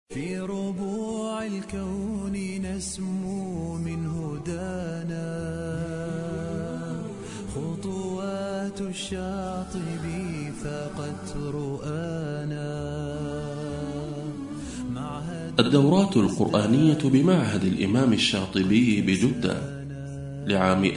في ربوع الكون نسمو من هدانا خطوات الشاطبي فقد رؤانا. الدورات القرآنية بمعهد الإمام الشاطبي بجدة لعام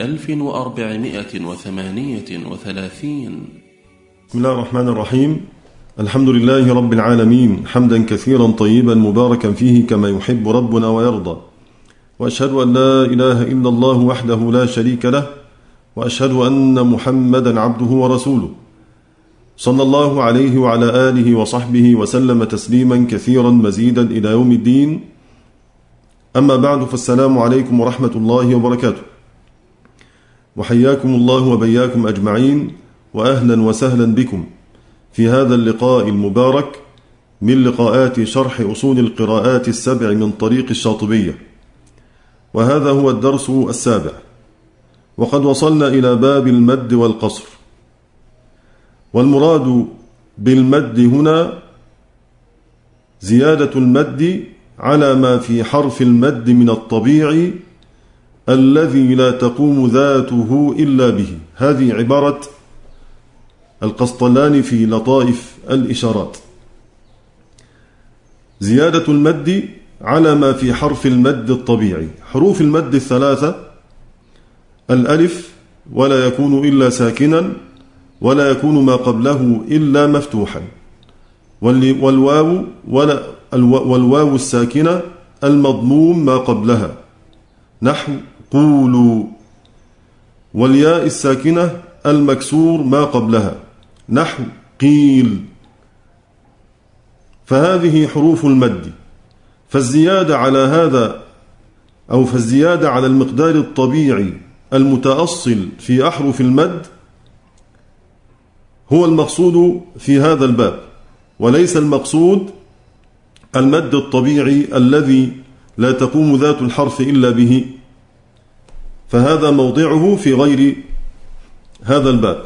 1438. بسم الله الرحمن الرحيم. الحمد لله رب العالمين، حمدا كثيرا طيبا مباركا فيه كما يحب ربنا ويرضى، وأشهد أن لا إله إلا الله وحده لا شريك له، وأشهد أن محمدا عبده ورسوله، صلى الله عليه وعلى آله وصحبه وسلم تسليما كثيرا مزيدا إلى يوم الدين. أما بعد، فالسلام عليكم ورحمة الله وبركاته، وحياكم الله وبياكم أجمعين، وأهلا وسهلا بكم في هذا اللقاء المبارك من لقاءات شرح أصول القراءات السبع من طريق الشاطبية، وهذا هو الدرس السابع، وقد وصلنا إلى باب المد والقصر. والمراد بالمد هنا زيادة المد على ما في حرف المد من الطبيعي الذي لا تقوم ذاته إلا به. هذه عبارة القسطلاني في لطائف الإشارات. زيادة المد على ما في حرف المد الطبيعي. حروف المد الثلاثة: الألف ولا يكون إلا ساكنا، ولا يكون ما قبله إلا مفتوحا، والواو الساكنة المضموم ما قبلها نحو قولوا، والياء الساكنة المكسور ما قبلها نحو قيل. فهذه حروف المد. فالزيادة على هذا فالزيادة على المقدار الطبيعي المتأصل في أحرف المد هو المقصود في هذا الباب، وليس المقصود المد الطبيعي الذي لا تقوم ذات الحرف إلا به، فهذا موضعه في غير هذا الباب.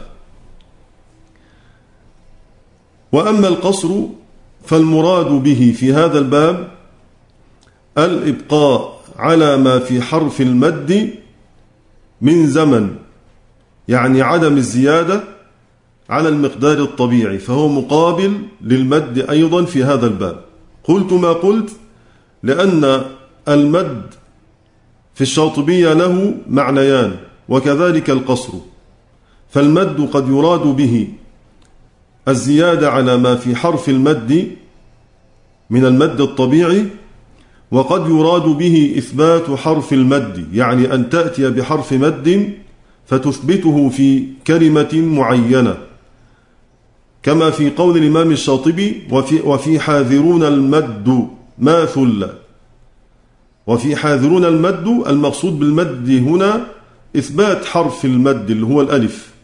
وأما القصر فالمراد به في هذا الباب الإبقاء على ما في حرف المد من زمن، يعني عدم الزيادة على المقدار الطبيعي، فهو مقابل للمد أيضا في هذا الباب. قلت ما قلت لأن المد في الشاطبية له معنيان، وكذلك القصر. فالمد قد يراد به الزيادة على ما في حرف المد من المد الطبيعي، وقد يراد به إثبات حرف المد، يعني أن تأتي بحرف مد فتثبته في كلمة معينة، كما في قول الإمام الشاطبي: وفي حاذرون المد ما ثل. وفي حاذرون المد، المقصود بالمد هنا إثبات حرف المد اللي هو الألف.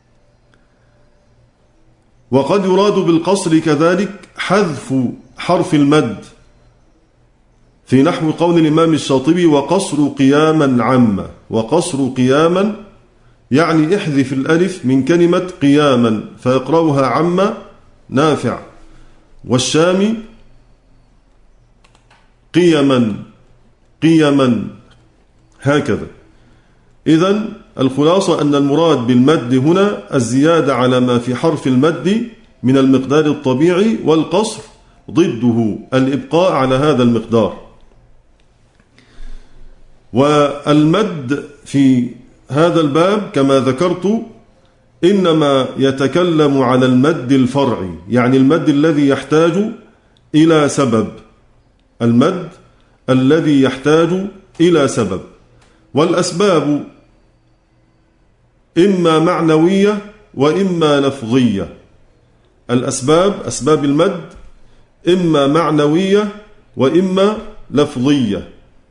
وقد يراد بالقصر كذلك حذف حرف المد، في نحو قول الإمام الشاطبي: وقصر قياما عم. وقصر قياما يعني احذف الألف من كلمة قياما، فيقرأها عم نافع والشامي قيما هكذا. إذن الخلاصة أن المراد بالمد هنا الزيادة على ما في حرف المد من المقدار الطبيعي، والقصر ضده الإبقاء على هذا المقدار. والمد في هذا الباب كما ذكرت إنما يتكلم على المد الفرعي، يعني المد الذي يحتاج إلى سبب، المد الذي يحتاج إلى سبب. والأسباب إما معنوية وإما لفظية. الأسباب، أسباب المد، إما معنوية وإما لفظية.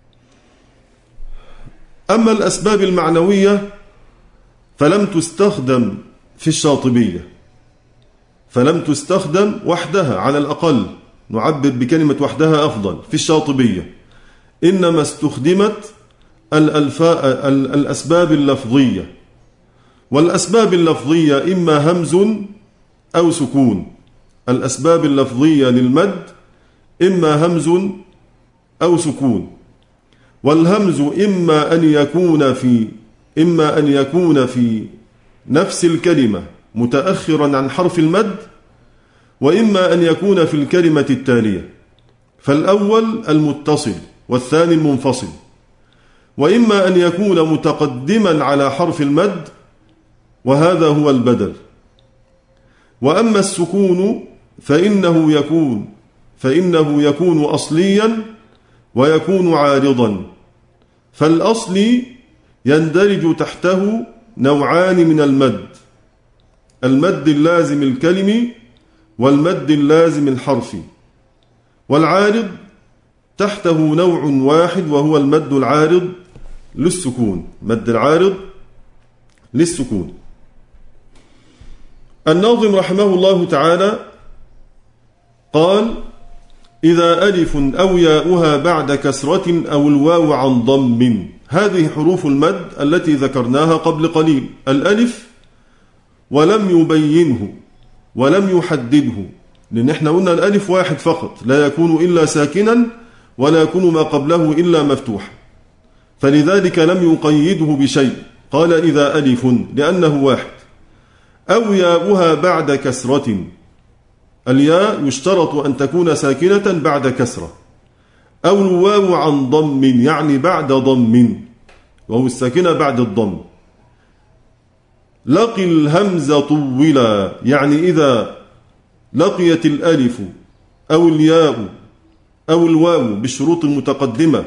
أما الأسباب المعنوية فلم تستخدم في الشاطبية، فلم تستخدم وحدها، على الأقل نعبر بكلمة وحدها أفضل في الشاطبية، إنما استخدمت الأسباب اللفظية. والأسباب اللفظية إما همز أو سكون. الأسباب اللفظية للمد إما همز أو سكون، والهمز إما أن يكون في نفس الكلمة متأخرا عن حرف المد، وإما أن يكون في الكلمة التالية، فالأول المتصل والثاني المنفصل، وإما أن يكون متقدما على حرف المد، وهذا هو البدل. وأما السكون فإنه يكون أصليا ويكون عارضا، فالأصلي يندرج تحته نوعان من المد: المد اللازم الكلمي والمد اللازم الحرفي، والعارض تحته نوع واحد وهو المد العارض للسكون، مد العارض للسكون. الناظم رحمه الله تعالى قال: إذا ألف أو ياؤها بعد كسرة أو الواو عن ضم. هذه حروف المد التي ذكرناها قبل قليل. الألف ولم يبينه ولم يحدده، لأن احنا قلنا الألف واحد فقط، لا يكون إلا ساكنا ولا يكون ما قبله إلا مفتوحا، فلذلك لم يقيده بشيء، قال إذا ألف لأنه واحد. أو ياؤها بعد كسرة، الياء يشترط أن تكون ساكنة بعد كسرة، أو الواو عن ضم يعني بعد ضم، وهو الساكنة بعد الضم. لقي الهمز طولا، يعني إذا لقيت الألف أو الياء أو الواو بالشروط المتقدمة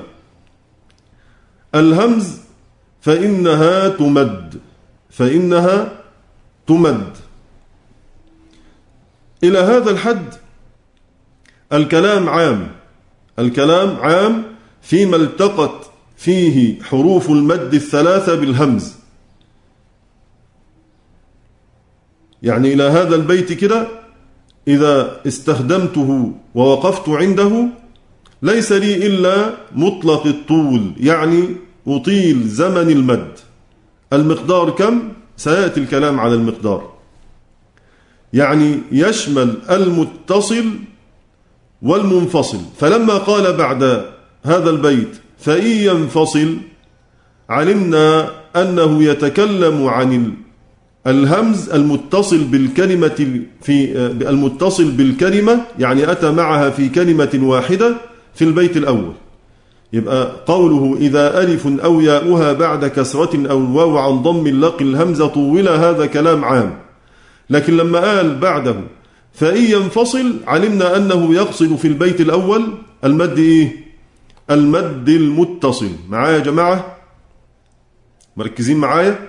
الهمز فإنها تمد. إلى هذا الحد الكلام عام فيما التقت فيه حروف المد الثلاثة بالهمز. يعني إلى هذا البيت كده إذا استخدمته ووقفت عنده ليس لي إلا مطلق الطول، يعني أطيل زمن المد. المقدار كم؟ سيأتي الكلام على المقدار. يعني يشمل المتصل والمنفصل. فلما قال بعد هذا البيت فإن ينفصل، علمنا أنه يتكلم عن الهمز المتصل بالكلمة، يعني أتى معها في كلمة واحدة في البيت الأول. يبقى قوله إذا ألف أو ياؤها بعد كسرة أو الواو عن ضم لقي الهمز طولا، هذا كلام عام. لكن لما قال بعده فإن ينفصل، علمنا أنه يقصد في البيت الأول المد إيه؟ المد المتصل. معايا يا جماعة؟ مركزين معايا؟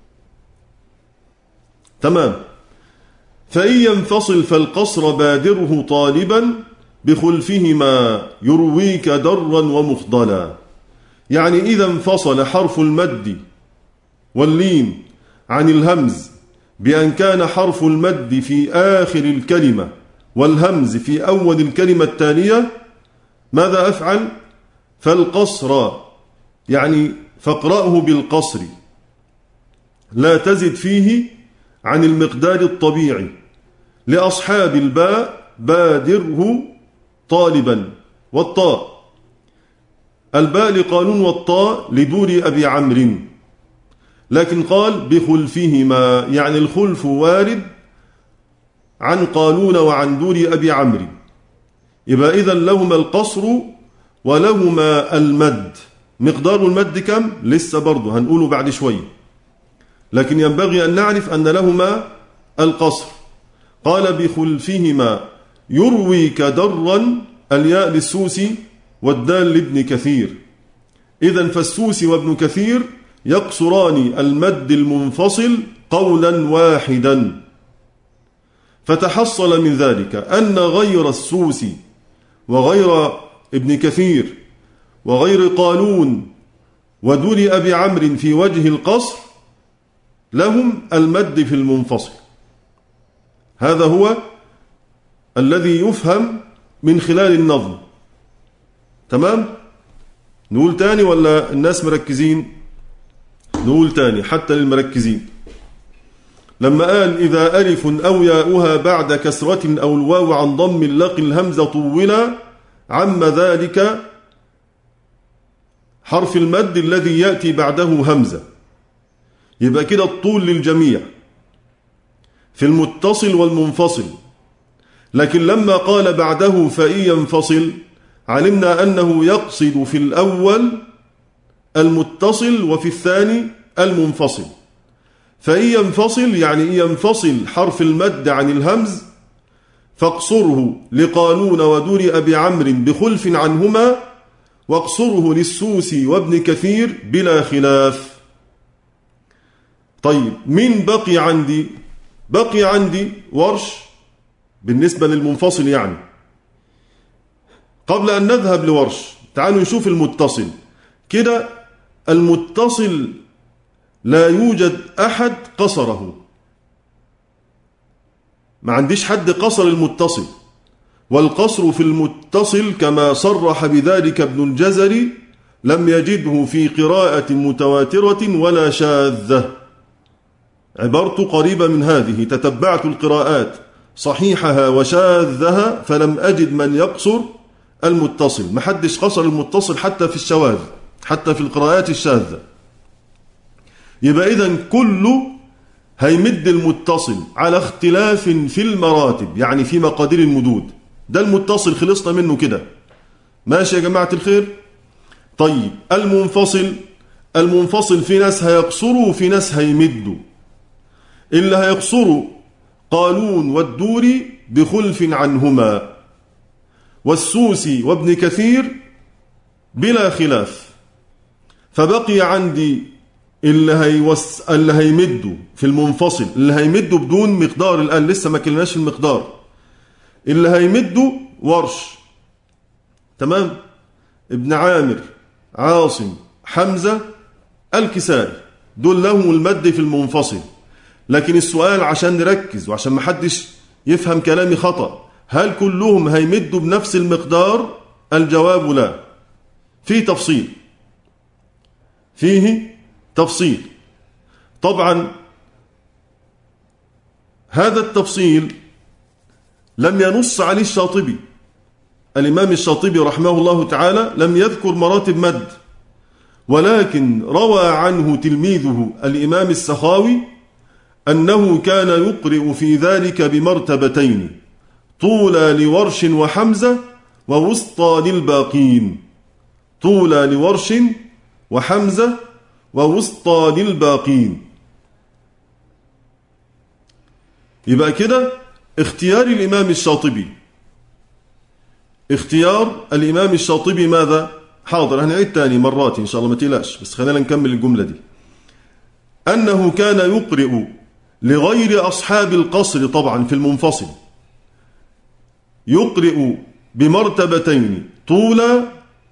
تمام. فإن ينفصل فالقصر بادره طالبا بخلفهما يرويك درا ومفضلا. يعني إذا انفصل حرف المد واللين عن الهمز بأن كان حرف المد في آخر الكلمة والهمز في أول الكلمة التالية، ماذا أفعل؟ فالقصر، يعني فاقرأه بالقصر، لا تزد فيه عن المقدار الطبيعي. لأصحاب الباء بادره طالبا، والطاء الباء لقالون والطاء لدور أبي عمرو، لكن قال بخلفهما، يعني الخلف وارد عن قالون وعن دور أبي عمرو. يبقى إذن لهما القصر ولهما المد. مقدار المد كم؟ لسه برضه هنقوله بعد شوية، لكن ينبغي أن نعرف أن لهما القصر. قال بخلفهما يرويك درا، الياء للسوسي والدال لابن كثير. إذن فالسوسي وابن كثير يقصران المد المنفصل قولا واحدا. فتحصل من ذلك أن غير السوسي وغير ابن كثير وغير قالون ودور أبي عمرو في وجه القصر لهم المد في المنفصل. هذا هو الذي يفهم من خلال النظم. تمام؟ نقول تاني ولا الناس مركزين؟ نقول تاني حتى للمركزين. لما قال إذا ألف أو ياؤها بعد كسرة أو الواو عن ضم لقي الهمز طولا، عم ذلك حرف المد الذي يأتي بعده همزة، يبقى كده الطول للجميع في المتصل والمنفصل. لكن لما قال بعده فإن ينفصل علمنا أنه يقصد في الأول المتصل وفي الثاني المنفصل. فإن ينفصل يعني إن ينفصل حرف المد عن الهمز فاقصره لقالون ودور أبي عمرو بخلف عنهما، واقصره للسوسي وابن كثير بلا خلاف. طيب مين بقي عندي؟ بقي عندي ورش بالنسبة للمنفصل يعني. قبل أن نذهب لورش تعالوا نشوف المتصل. كده المتصل لا يوجد أحد قصره، ما عنديش حد قصر المتصل. والقصر في المتصل كما صرح بذلك ابن الجزري لم يجده في قراءة متواترة ولا شاذة. عبارته قريبة من هذه: تتبعت القراءات صحيحها وشاذها فلم أجد من يقصر المتصل. ما حدش قصر المتصل حتى في الشواذ، حتى في القراءات الشاذة. يبقى إذن كله هيمد المتصل على اختلاف في المراتب، يعني في مقادير المدود. ده المتصل خلصنا منه كده، ماشي يا جماعة الخير؟ طيب المنفصل في ناس هيقصروا وفي ناس هيمدوا. اللي هيقصروا قالون والدوري بخلف عنهما، والسوسي وابن كثير بلا خلاف. فبقي عندي اللي هيمدوا في المنفصل، اللي هيمدوا بدون مقدار، الآن لسه ما كلناش المقدار. اللي هيمدوا ورش، تمام، ابن عامر، عاصم، حمزة، الكسائي، دول لهم المد في المنفصل. لكن السؤال عشان نركز وعشان ما حدش يفهم كلامي خطأ، هل كلهم هيمدوا بنفس المقدار؟ الجواب لا، فيه تفصيل. طبعا هذا التفصيل لم ينص عليه الشاطبي. الإمام الشاطبي رحمه الله تعالى لم يذكر مراتب مد، ولكن روى عنه تلميذه الإمام السخاوي أنه كان يقرئ في ذلك بمرتبتين: طولى لورش وحمزة ووسطى للباقين. طولى لورش وحمزة ووسطى للباقين. يبقى كده اختيار الإمام الشاطبي ماذا؟ حاضر هنعيد تاني مرات إن شاء الله ما تقلقش، بس خلينا نكمل الجملة دي. أنه كان يقرئ لغير أصحاب القصر طبعا في المنفصل، يقرئ بمرتبتين: طولى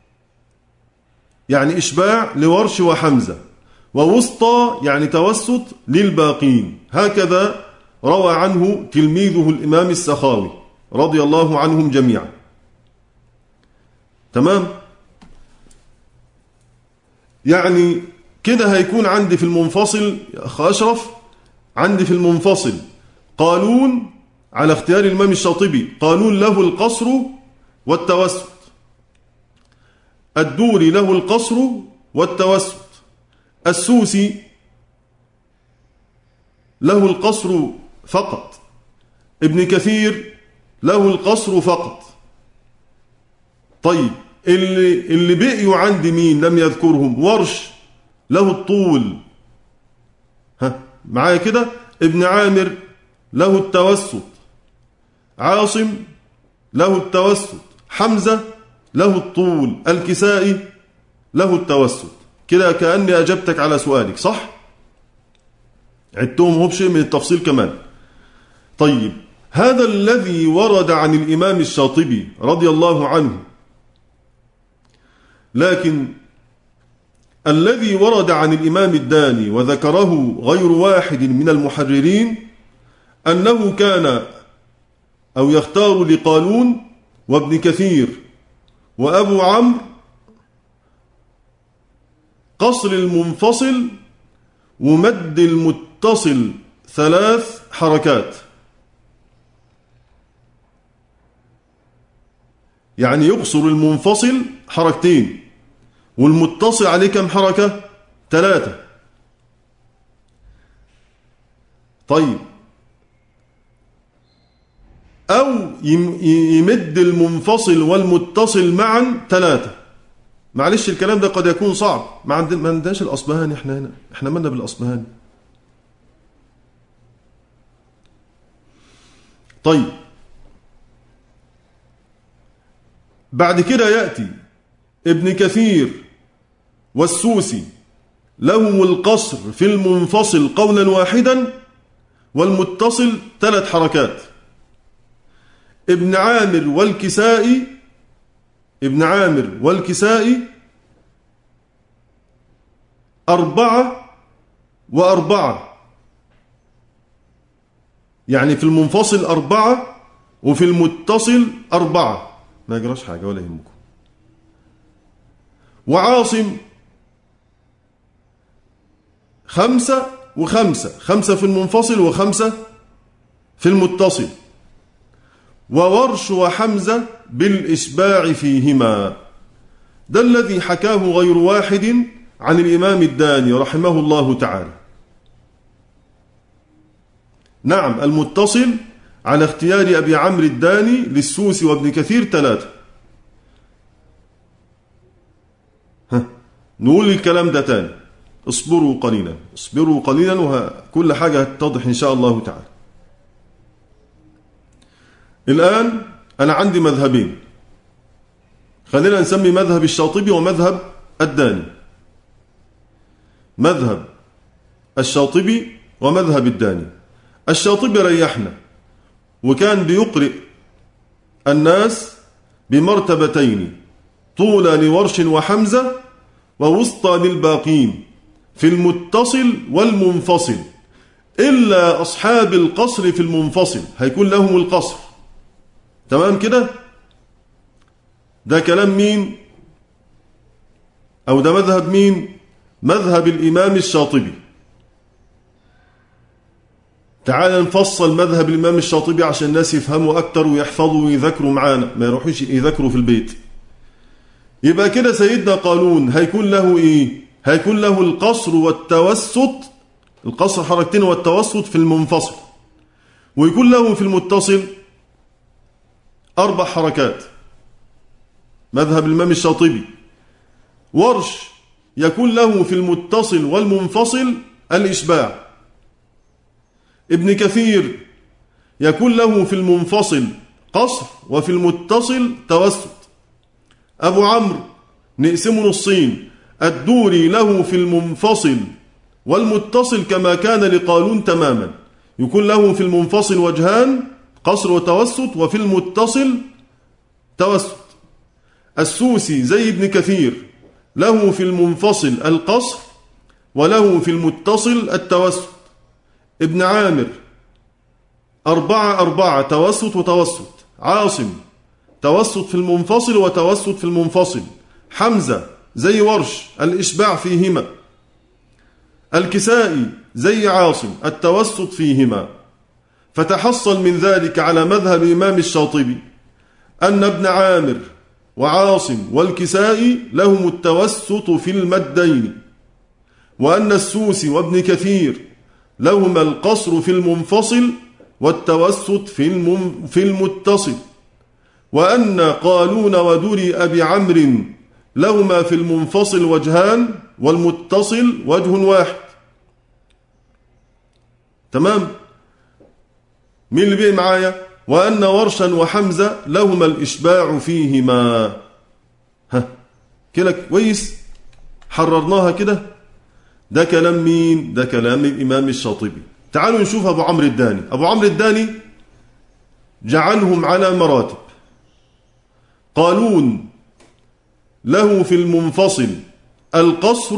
يعني إشباع لورش وحمزة، ووسطى يعني توسط للباقين. هكذا روى عنه تلميذه الإمام السخاوي رضي الله عنهم جميعا. تمام؟ يعني كده هيكون عندي في المنفصل يا أخ أشرف، عندي في المنفصل قالون على اختيار الإمام الشاطبي، قالون له القصر والتوسط، الدوري له القصر والتوسط، السوسي له القصر فقط، ابن كثير له القصر فقط. طيب اللي بقيوا عندي مين لم يذكرهم؟ ورش له الطول، معايا كده، ابن عامر له التوسط، عاصم له التوسط، حمزة له الطول، الكسائي له التوسط. كده كأني أجبتك على سؤالك، صح؟ عدتهم هو بشيء من التفصيل كمان. طيب هذا الذي ورد عن الإمام الشاطبي رضي الله عنه، لكن الذي ورد عن الإمام الداني وذكره غير واحد من المحررين أنه كان أو يختار لقالون وابن كثير وأبو عمرو قصر المنفصل ومد المتصل 3 حركات. يعني يقصر المنفصل حركتين والمتصل عليه كم حركة؟ 3. طيب أو يمد المنفصل والمتصل معا 3. معلش الكلام ده قد يكون صعب، ما عندناش الأصبهاني احنا هنا، احنا مالنا بالأصبهاني. طيب بعد كده يأتي ابن كثير والسوسي لهم القصر في المنفصل قولا واحدا والمتصل 3 حركات. ابن عامر والكسائي 4 و4، يعني في المنفصل 4 وفي المتصل 4، ما يجراش حاجة ولا يهمكم. وعاصم 5 و5، 5 في المنفصل و5 في المتصل. وورش وحمزة بالإشباع فيهما. ده الذي حكاه غير واحد عن الإمام الداني رحمه الله تعالى. نعم المتصل على اختيار أبي عمرو الداني للسوسي وابن كثير 3. نقول الكلام ده تاني، اصبروا قليلا وكل حاجة هتتضح إن شاء الله تعالى. الآن أنا عندي مذهبين، خلينا نسمي مذهب الشاطبي ومذهب الداني. مذهب الشاطبي ومذهب الداني. الشاطبي ريحنا وكان بيقرئ الناس بمرتبتين، طولى لورش وحمزة ووسطى للباقين في المتصل والمنفصل، إلا أصحاب القصر في المنفصل هيكون لهم القصر. تمام كده؟ ده كلام مين؟ أو ده مذهب مين؟ مذهب الإمام الشاطبي. تعال نفصل مذهب الإمام الشاطبي عشان الناس يفهموا أكتر ويحفظوا ويذكروا معانا، ما يروحوش يذكروا في البيت. يبقى كده سيدنا قالون هيكون له إيه؟ هيكون له القصر والتوسط، القصر حركتين والتوسط في المنفصل، ويكون له في المتصل 4 حركات. مذهب الإمام الشاطبي. ورش يكون له في المتصل والمنفصل الإشباع. ابن كثير يكون له في المنفصل قصر وفي المتصل توسط. أبو عمرو نقسمه نصين، الدوري له في المنفصل والمتصل كما كان لقالون تماما، يكون له في المنفصل وجهان قصر وتوسط وفي المتصل توسط. السوسي زي ابن كثير له في المنفصل القصر وله في المتصل التوسط. ابن عامر 4 توسط وتوسط. عاصم توسط في المنفصل وتوسط في المنفصل. حمزة زي ورش الإشباع فيهما. الكسائي زي عاصم التوسط فيهما. فتحصل من ذلك على مذهب الإمام الشاطبي أن ابن عامر وعاصم والكسائي لهم التوسط في المدين، وأن السوسي وابن كثير لهما القصر في المنفصل والتوسط في المتصل، وأن قالون ودوري أبي عمرو لهما في المنفصل وجهان والمتصل وجه واحد. تمام؟ مين اللي بيه معايا؟ وأن ورشا وحمزة لهما الإشباع فيهما. كده كويس؟ حررناها كده. ده كلام مين؟ ده كلام الإمام الشاطبي. تعالوا نشوف أبو عمرو الداني. أبو عمرو الداني جعلهم على مراتب. قالون له في المنفصل القصر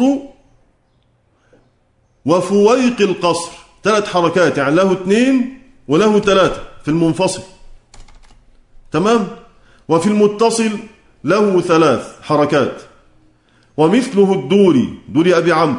وفويق القصر، 3 حركات، يعني له 2 وله 3 في المنفصل. تمام؟ وفي المتصل له 3 حركات. ومثله الدوري، دوري أبي عمرو.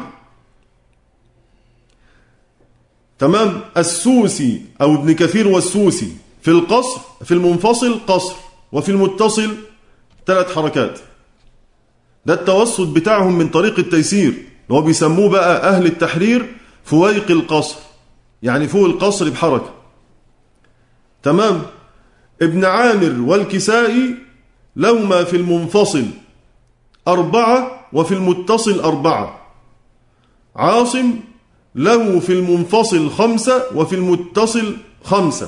تمام؟ السوسي أو ابن كثير والسوسي في القصر، في المنفصل قصر وفي المتصل 3 حركات. ده التوسط بتاعهم من طريق التيسير، اللي هو بيسموه بقى أهل التحرير فويق القصر، يعني فوق القصر بحركة. تمام. ابن عامر والكسائي لهما في المنفصل 4 وفي المتصل 4. عاصم له في المنفصل 5 وفي المتصل 5.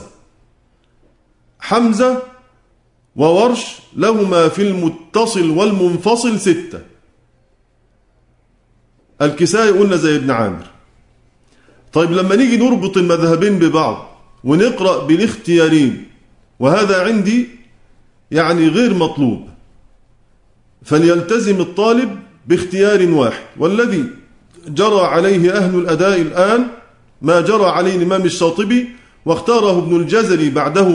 حمزة وورش لهما في المتصل والمنفصل 6. الكسائي قلنا زي ابن عامر. طيب لما نيجي نربط المذهبين ببعض ونقرأ بالاختيارين، وهذا عندي يعني غير مطلوب، فليلتزم الطالب باختيار واحد، والذي جرى عليه أهل الأداء الآن ما جرى عليه الإمام الشاطبي، واختاره ابن الجزري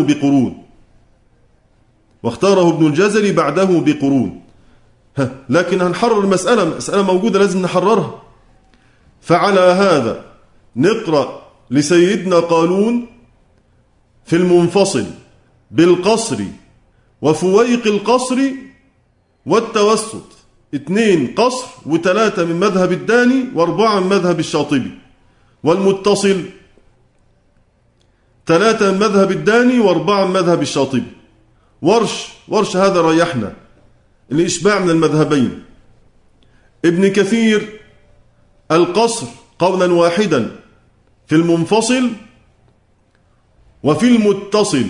بعده بقرون. لكن هنحرر مسألة موجودة لازم نحررها. فعلى هذا نقرأ لسيدنا قالون في المنفصل بالقصر وفويق القصر والتوسط، 2 قصر و3 من مذهب الداني و4 من مذهب الشاطبي، والمتصل 3 من مذهب الداني و4 من مذهب الشاطبي. ورش هذا ريحنا الإشباع من المذهبين. ابن كثير القصر قولا واحدا في المنفصل وفي المتصل،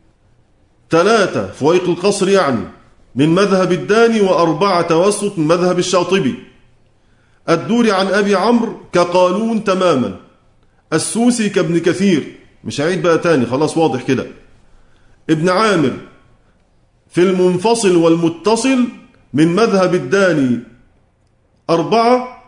3 فويق القصر يعني من مذهب الداني و4 توسط من مذهب الشاطبي. الدوري عن أبي عمرو كقالون تماما، السوسي كابن كثير، مش هعيد بقى تاني خلاص واضح كده. ابن عامر في المنفصل والمتصل من مذهب الداني 4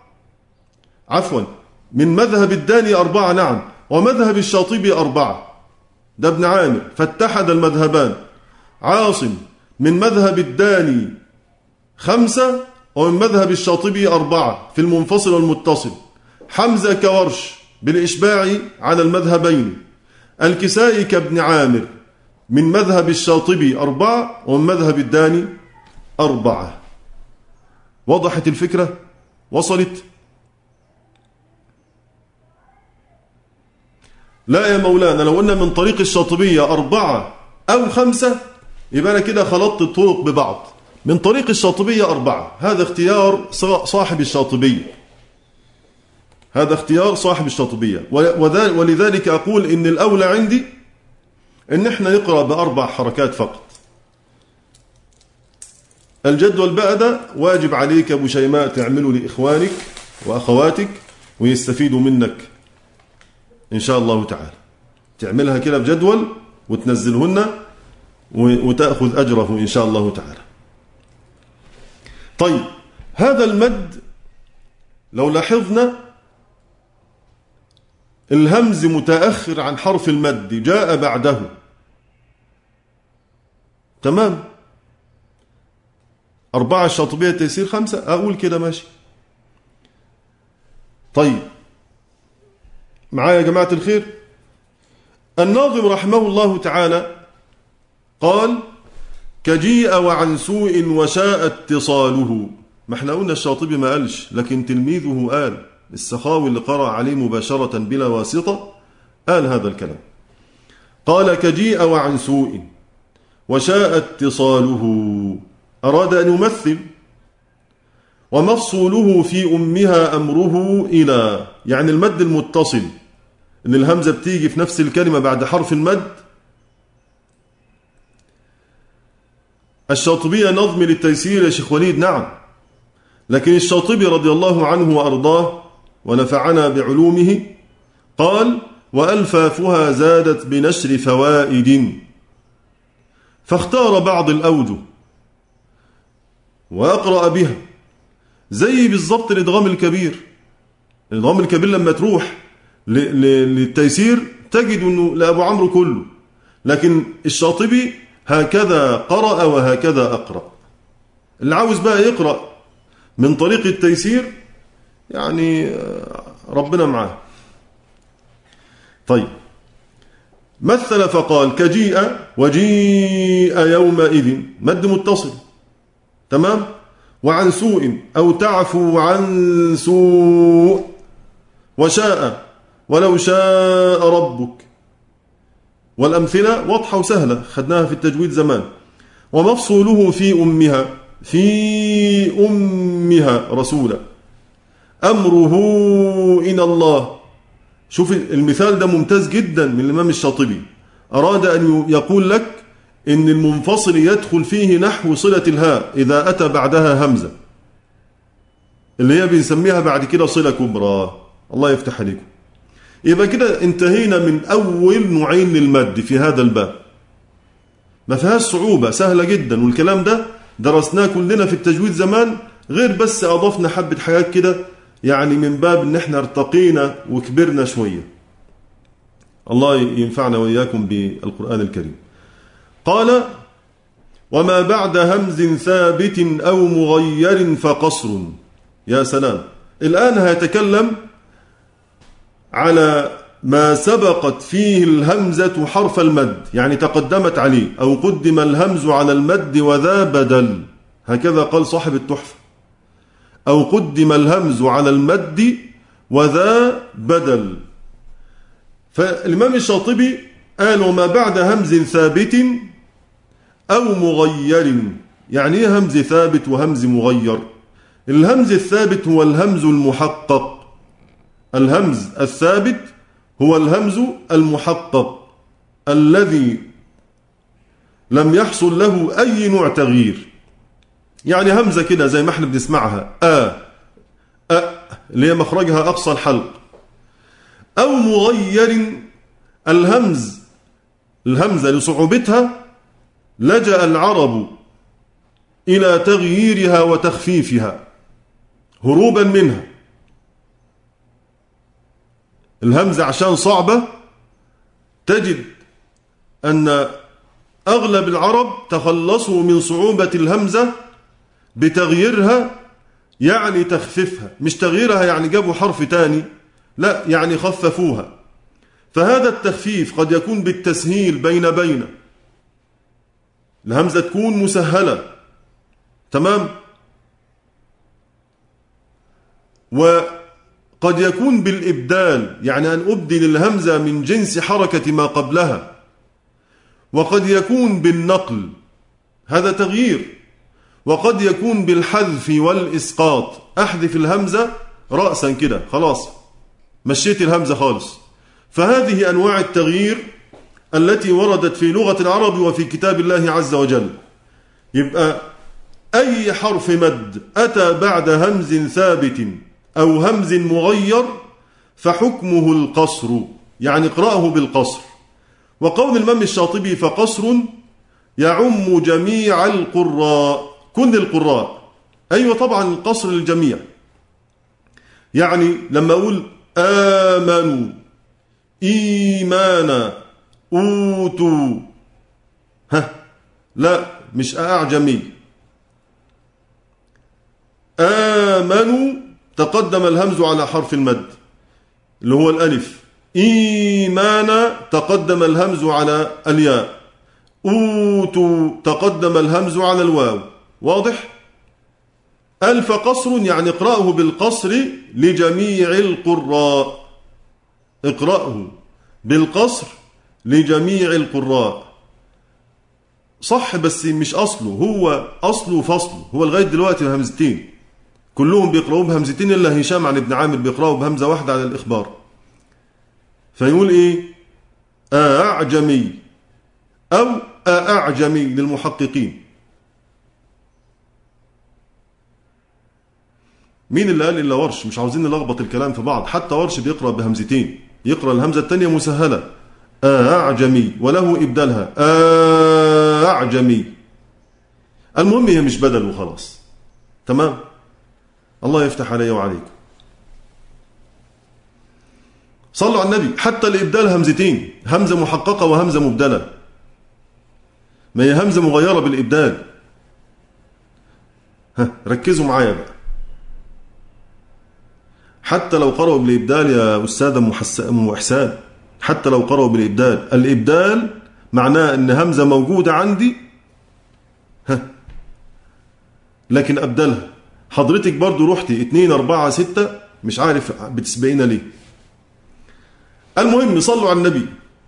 من مذهب الداني 4 نعم، ومذهب الشاطبي 4. ده ابن عامر، فاتحد المذهبان. عاصم من مذهب الداني 5 ومن مذهب الشاطبي 4 في المنفصل والمتصل. حمزة كورش بالإشباع على المذهبين. الكسائي كابن عامر من مذهب الشاطبي 4 ومن مذهب الداني 4. وضحت الفكرة؟ وصلت؟ لا يا مولانا، لو قلنا من طريق الشاطبية 4 أو 5 يبقى أنا كده خلطت الطرق ببعض. من طريق الشاطبية 4، هذا اختيار صاحب الشاطبية، ولذلك أقول إن الأولى عندي إن إحنا نقرأ ب4 حركات فقط. الجدول بقى ده واجب عليك أبو شيماء تعمله لإخوانك وأخواتك ويستفيدوا منك إن شاء الله تعالى. تعملها كده بجدول وتنزلهن وتأخذ أجره إن شاء الله تعالى. طيب هذا المد لو لاحظنا الهمز متأخر عن حرف المد جاء بعده. تمام. 4 الشاطبية تيسير 5 أقول كده ماشي. طيب معايا يا جماعة الخير. الناظم رحمه الله تعالى قال كجيء وعن سوء وشاء اتصاله. ما احنا قلنا الشاطبي ما قالش، لكن تلميذه قال، السخاوي اللي قرأ عليه مباشرة بلا واسطة قال هذا الكلام. قال كجيء وعن سوء وشاء اتصاله، أراد أن يمثل. ومفصوله في أمها أمره إلى، يعني المد المتصل إن الهمزة بتيجي في نفس الكلمة بعد حرف المد. الشاطبية نظم للتيسير يا شيخ وليد، نعم، لكن الشاطبي رضي الله عنه وأرضاه ونفعنا بعلومه قال وألفافها زادت بنشر فوائد، فاختار بعض الأوجه وأقرأ بها، زي بالضبط الإدغام الكبير. الإدغام الكبير لما تروح للتيسير تجد أنه لأبو عمرو كله، لكن الشاطبي هكذا قرأ وهكذا أقرأ. اللي عاوز بقى يقرأ من طريق التيسير يعني ربنا معاه. طيب مثل فقال كجيء وجيء يومئذ، مد متصل تمام؟ وعن سوء أو تعفو عن سوء، وشاء ولو شاء ربك، والأمثلة واضحة وسهلة خدناها في التجويد زمان. ومفصوله في أمها رسولا، أمره إلى الله. شوف المثال ده ممتاز جدا من الإمام الشاطبي، أراد أن يقول لك إن المنفصل يدخل فيه نحو صلة الهاء إذا أتى بعدها همزة، اللي هي بنسميها بعد كده صلة كبرى. الله يفتح عليكم. يبقى كده انتهينا من أول نوعين للمد في هذا الباب، ما فيهاش صعوبة، سهلة جدا، والكلام ده درسناه كلنا في التجويد زمان، غير بس أضفنا حبة حاجات كده يعني من باب إن احنا ارتقينا وكبرنا شوية. الله ينفعنا وإياكم بالقرآن الكريم. قال: وما بعد همز ثابت أو مغير فقصر. يا سلام، الآن هيتكلم على ما سبقت فيه الهمزة حرف المد، يعني تقدمت عليه، أو قدم الهمز على المد وذا بدل، هكذا قال صاحب التحفة، أو قدم الهمز على المد وذا بدل. فالإمام الشاطبي قال: وما بعد همز ثابت أو مغير. يعني إيه همز ثابت وهمز مغير؟ الهمز الثابت هو الهمز المحقق، الهمز الثابت هو الهمز المحقق الذي لم يحصل له أي نوع تغيير. يعني همزة كده زي ما احنا بنسمعها اللي هي مخرجها أقصى الحلق. أو مغير، الهمزة لصعوبتها لجأ العرب إلى تغييرها وتخفيفها هروبا منها. الهمزة عشان صعبة تجد أن أغلب العرب تخلصوا من صعوبة الهمزة بتغييرها، يعني تخفيفها، مش تغييرها يعني جابوا حرف تاني، لا، يعني خففوها. فهذا التخفيف قد يكون بالتسهيل بين الهمزة تكون مسهلة، تمام، وقد يكون بالإبدال، يعني أن أبدل الهمزة من جنس حركة ما قبلها، وقد يكون بالنقل، هذا تغيير، وقد يكون بالحذف والإسقاط، أحذف الهمزة رأسا كده خلاص مشيت الهمزة خالص. فهذه أنواع التغيير التي وردت في لغة العرب وفي كتاب الله عز وجل. يبقى أي حرف مد أتى بعد همز ثابت أو همز مغير فحكمه القصر، يعني اقرأه بالقصر. وقول الإمام الشاطبي فقصر يعم جميع القراء، كل القراء، أيوة طبعا القصر للجميع. يعني لما أقول آمنوا، إيمانا، أوتوا، لا مش أعجمي. آمنوا تقدم الهمز على حرف المد اللي هو الألف، إيمانا تقدم الهمز على الياء، أوتوا تقدم الهمز على الواو. واضح؟ ألف قصر يعني اقرأه بالقصر لجميع القراء، اقرأه بالقصر لجميع القراء. صح، بس مش أصله، هو أصله فصله، هو لغاية دلوقتي همزتين، كلهم بيقرأوا بهمزتين إلا هشام عن ابن عامر بيقرأوا بهمزة واحدة على الإخبار. فيقول إيه؟ أعجمي أو أعجمي للمحققين. مين اللي قال إلا ورش؟ مش عاوزين نلخبط الكلام في بعض، حتى ورش بيقرأ بهمزتين، يقرأ الهمزة الثانية مسهلة أعجمي وله إبدالها أعجمي. المهم هي مش بدل وخلاص، تمام. الله يفتح علي وعليكم. صلوا على النبي. حتى الإبدال همزتين، همزة محققة وهمزة مبدلة، ما هي همزة مغيرة بالإبدال. ركزوا معايا بقى. حتى لو قرأوا بالإبدال يا أستاذ أم إحسان، حتى لو قرأوا بالإبدال، الإبدال معناه أن همزة موجودة عندي لكن أبدلها. حضرتك برضو رحتي 2 4 6 مش عارف بتسبقينا ليه. المهم صلوا على النبي.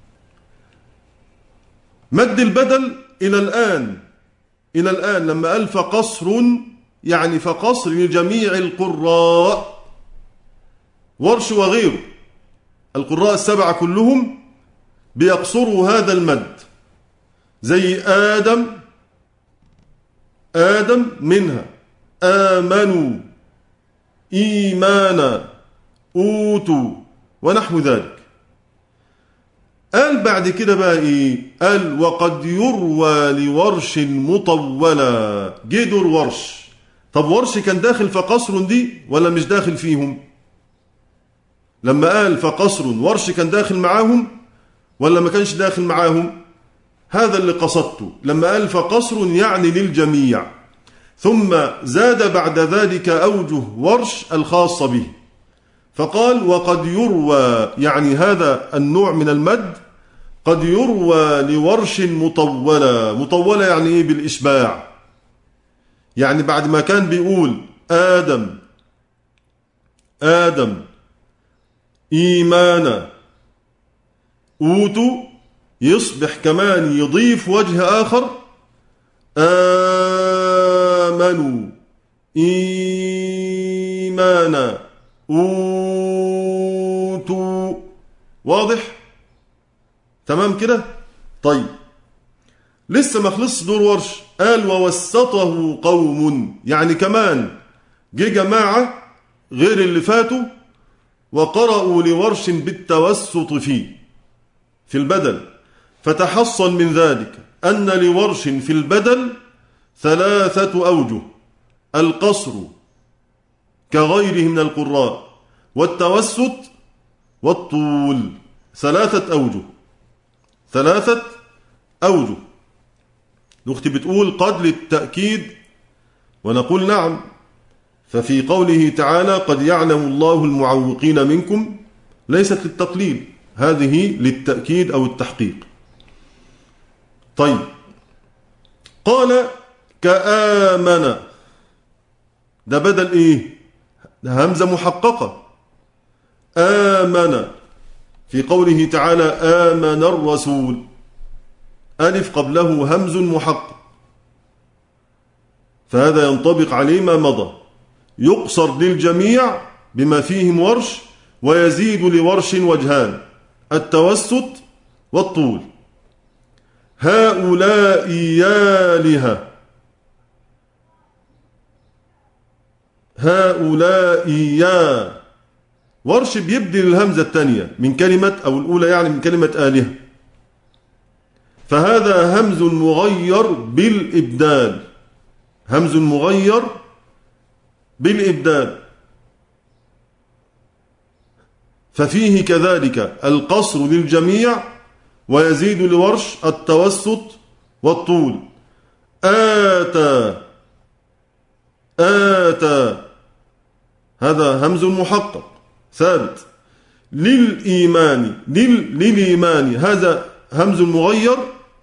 مد البدل إلى الآن لما قال فقصر يعني فقصر لجميع القراء، ورش وغيره القراء السبعة كلهم بيقصروا هذا المد، زي آدم منها، آمنوا، إيمانا، أوتوا، ونحو ذلك. قال بعد كده بقى إيه؟ قال وقد يروى لورش مطولا. جه دور ورش. طب ورش كان داخل فقصر دي ولا مش داخل فيهم؟ لما قال فقصر ورش كان داخل معاهم ولا ما كانش داخل معاهم؟ هذا اللي قصدته لما قال فقصر يعني للجميع. ثم زاد بعد ذلك أوجه ورش الخاصة به، فقال وقد يروى يعني هذا النوع من المد قد يروى لورش مطولة يعني إيه؟ بالإشباع. يعني بعد ما كان بيقول آدم إيمانا أوتوا، يصبح كمان يضيف وجه آخر آمنوا إيمانا أوتوا. واضح؟ تمام كده؟ طيب لسه ما خلصش دور ورش. قال ووسطه قوم، يعني كمان جه جماعة غير اللي فاتوا وقرأوا لورش بالتوسط فيه في البدل، فتحصل من ذلك أن لورش في البدل 3 أوجه: القصر كغيره من القراء، والتوسط، والطول. 3 أوجه. الأخت بتقول قد للتأكيد، ونقول نعم. ففي قوله تعالى قد يعلم الله المعوقين منكم ليست للتقليل، هذه للتأكيد أو التحقيق. طيب قال كآمن، ده بدل إيه؟ ده همزة محققة. آمن في قوله تعالى آمن الرسول، ألف قبله همز محقق، فهذا ينطبق عليه ما مضى. يقصر للجميع بما فيهم ورش، ويزيد لورش وجهان: التوسط والطول. هؤلاء يالها، هؤلاء يا. ورش بيبدل الهمزة الثانية من كلمة، أو الأولى يعني من كلمة آلهة، فهذا همز مغير بالإبدال، همز مغير بالإبدال. ففيه كذلك القصر للجميع، ويزيد لورش التوسط والطول. آتى هذا همز محقق ثابت. للإيمان هذا همز مغير.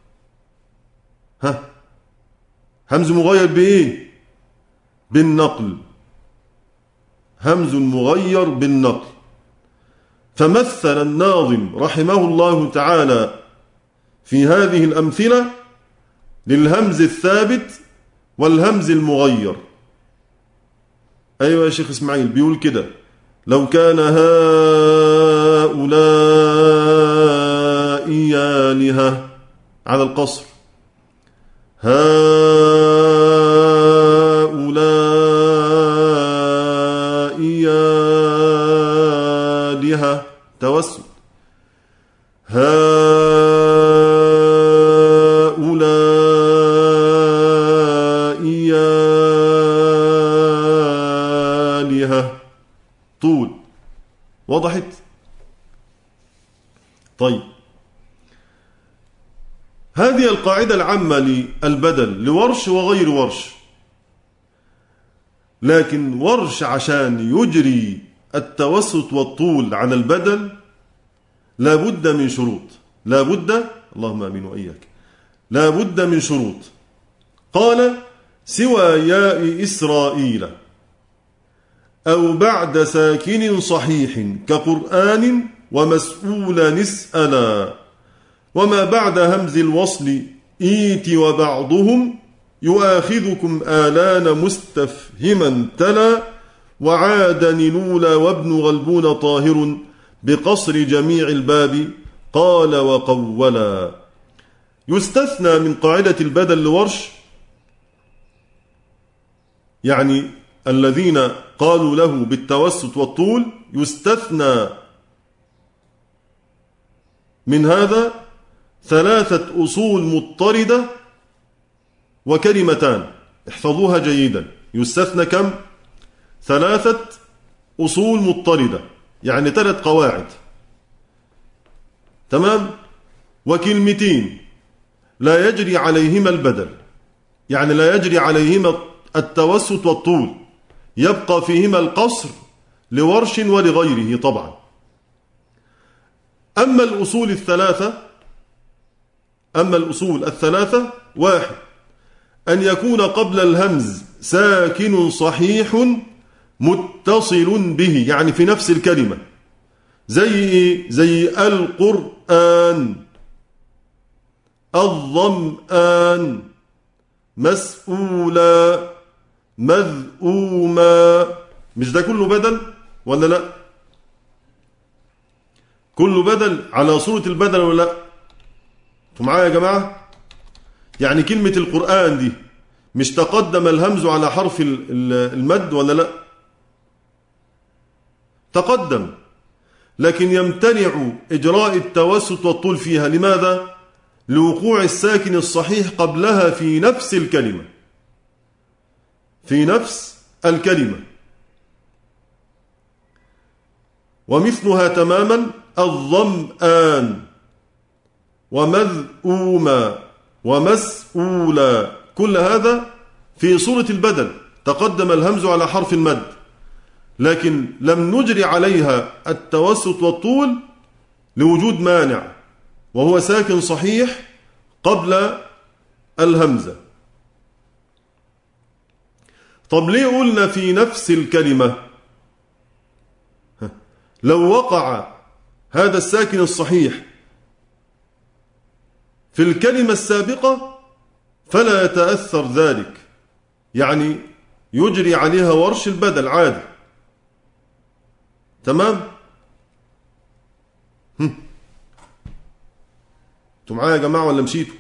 همز مغير بإيه؟ بالنقل، همز مغير بالنقل. فمثل الناظم رحمه الله تعالى في هذه الأمثلة للهمز الثابت والهمز المغير. أيوة يا شيخ إسماعيل بيقول كده: لو كان هؤلاء آلهة على القصر، هؤلاء آلهة توسط، هؤلاء آلهة طول. وضحت؟ طيب هذه القاعدة العامة للبدل لورش وغير ورش. لكن ورش عشان يجري التوسط والطول على البدل لابد من شروط، لابد، اللهم آمين وإياك، لابد من شروط. قال سوى ياء إسرائيل أو بعد ساكن صحيح كقرآن ومسؤول نسألا، وما بعد همز الوصل إيت وبعضهم يؤاخذكم آلان مستفهما تلا، وعاد نلولا وابن غلبون طاهر بقصر جميع الباب قال وقولا. يستثنى من قاعدة البدل لورش، يعني الذين قالوا له بالتوسط والطول يستثنى من هذا 3 أصول مضطردة وكلمتان، احفظوها جيدا. يستثنى كم؟ 3 أصول مضطردة، يعني 3 قواعد، تمام؟ وكلمتين لا يجري عليهما البدل، يعني لا يجري عليهما التوسط والطول، يبقى فيهما القصر لورش ولغيره طبعا. أما الأصول الثلاثة 1 أن يكون قبل الهمز ساكن صحيح متصل به، يعني في نفس الكلمة، زي القرآن، الظمآن، مسؤولا، مذءوما. مش ده كله بدل ولا لا؟ كله بدل على صورة البدل ولا لا؟ انتوا معايا يا جماعة؟ يعني كلمة القرآن دي مش تقدم الهمز على حرف المد ولا لا؟ تقدم، لكن يمتنع إجراء التوسط والطول فيها. لماذا؟ لوقوع الساكن الصحيح قبلها في نفس الكلمة، ومثلها تماما الظمآن ومذءوما ومسؤولا، كل هذا في صورة البدل، تقدم الهمز على حرف المد، لكن لم نجري عليها التوسط والطول لوجود مانع، وهو ساكن صحيح قبل الهمزة. طب ليه قلنا في نفس الكلمة؟ لو وقع هذا الساكن الصحيح في الكلمة السابقة فلا يتأثر ذلك، يعني يجري عليها ورش البدل عادي، تمام؟ انتوا معايا يا جماعة ولا مشيتوا؟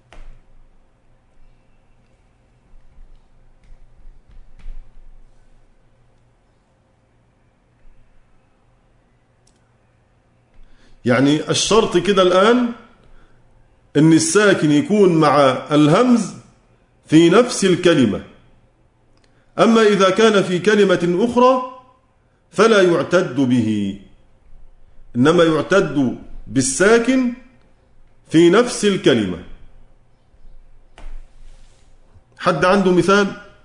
يعني الشرط كده الآن ان الساكن يكون مع الهمز في نفس الكلمة. أما إذا كان في كلمة أخرى فلا يعتد به، إنما يعتد بالساكن في نفس الكلمة. حد عنده مثال؟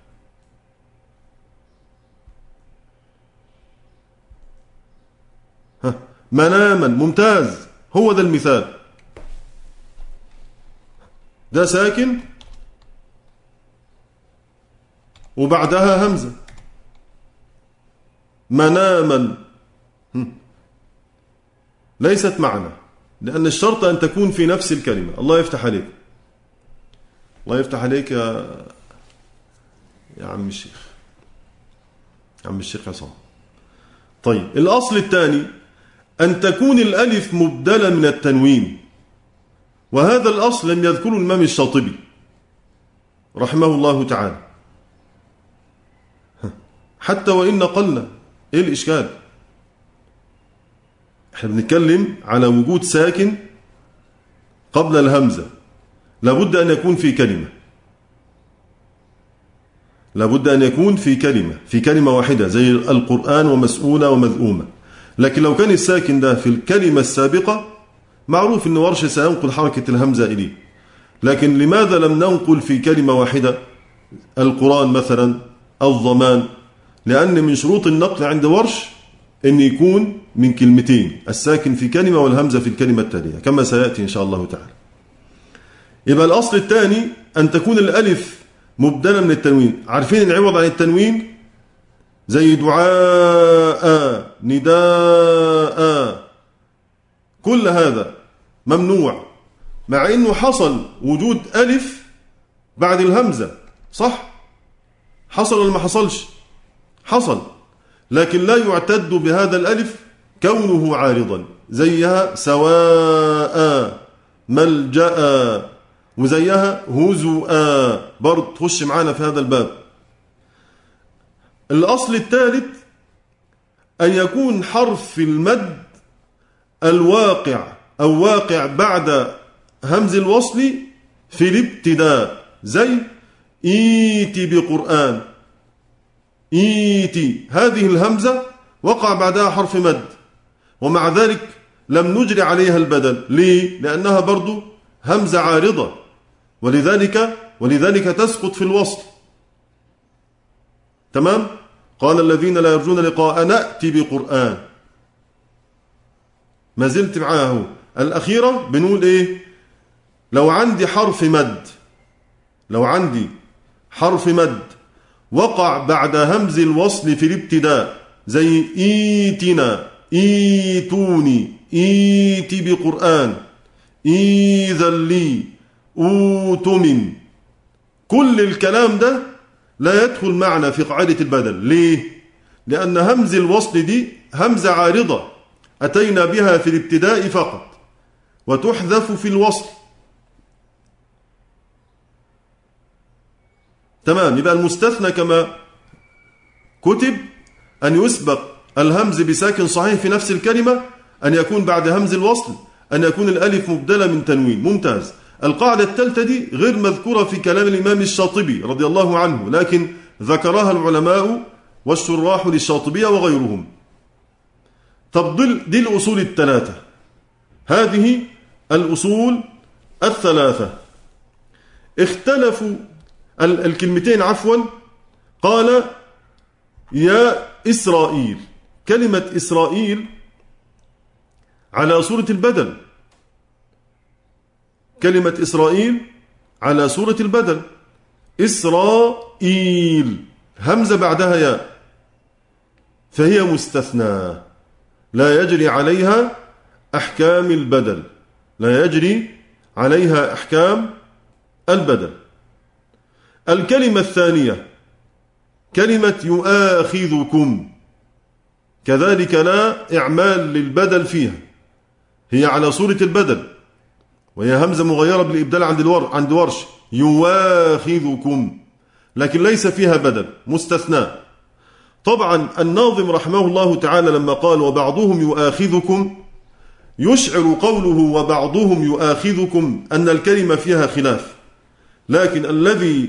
مناما، ممتاز، هو ده المثال، ده ساكن وبعدها همزة، مناما ليست معنى، لأن الشرط أن تكون في نفس الكلمة. الله يفتح عليك، الله يفتح عليك يا عم الشيخ، عم الشيخ عصام. طيب الأصل الثاني أن تكون الألف مبدلة من التنوين، وهذا الأصل لم يذكره الإمام الشاطبي رحمه الله تعالى، حتى وإن قلنا. إيه الإشكال؟ احنا بنتكلم على وجود ساكن قبل الهمزة، لابد أن يكون في كلمة، لابد أن يكون في كلمة واحدة، زي القرآن ومسؤولة ومذؤومة. لكن لو كان الساكن ده في الكلمة السابقة معروف أن ورش سينقل حركة الهمزة إليه، لكن لماذا لم ننقل في كلمة واحدة القرآن مثلا، الضمان؟ لأن من شروط النقل عند ورش أن يكون من كلمتين، الساكن في كلمة والهمزة في الكلمة التالية، كما سيأتي إن شاء الله تعالى. يبقى الأصل الثاني أن تكون الألف مبدلا من التنوين. عارفين العوض عن التنوين؟ زي دعاء، نداء، كل هذا ممنوع، مع انه حصل وجود ألف بعد الهمزة، صح؟ حصل ولا ما حصلش؟ حصل، لكن لا يعتد بهذا الألف كونه عارضا. زيها سواء، ملجأ، وزيها هزؤا، برضه تخش معانا في هذا الباب. الأصل الثالث أن يكون حرف المد الواقع أو واقع بعد همز الوصل في الابتداء، زي إيتي بقرآن، إيتي، هذه الهمزة وقع بعدها حرف مد، ومع ذلك لم نجري عليها البدل. ليه؟ لأنها برضو همزة عارضة، ولذلك تسقط في الوصل. تمام؟ قال الذين لا يرجون لقاء نأتي بقرآن، ما زلت معاه. الأخيرة بنقول إيه؟ لو عندي حرف مد وقع بعد همز الوصل في الابتداء، زي إيتنا، إيتوني، إيتي بقرآن، إذا لي، أوتمن، كل الكلام ده لا يدخل معنا في قاعدة البدل. ليه؟ لأن همز الوصل دي همزة عارضة أتينا بها في الابتداء فقط، وتحذف في الوصل. تمام؟ يبقى المستثنى كما كتب أن يسبق الهمز بساكن صحيح في نفس الكلمة، أن يكون بعد همز الوصل، أن يكون الألف مبدلة من تنوين. ممتاز. القاعدة الثالثة دي غير مذكورة في كلام الإمام الشاطبي رضي الله عنه، لكن ذكرها العلماء والشراح للشاطبية وغيرهم. طب دي الأصول الثلاثة، هذه الأصول الثلاثة. اختلفوا الكلمتين، عفوا، قال يا إسرائيل، كلمة إسرائيل على صورة البدل، كلمة إسرائيل على صورة البدل، إسرائيل همزة بعدها ياء، فهي مستثنى لا يجري عليها أحكام البدل، لا يجري عليها أحكام البدل. الكلمة الثانية كلمة يؤاخذكم، كذلك لا إعمال للبدل فيها، هي على صورة البدل، وهي همزة مغيرة بالإبدال عند ورش، يواخذكم، لكن ليس فيها بدل، مستثنى. طبعا الناظم رحمه الله تعالى لما قال وبعضهم يؤاخذكم، يشعر قوله وبعضهم يؤاخذكم أن الكلمة فيها خلاف، لكن الذي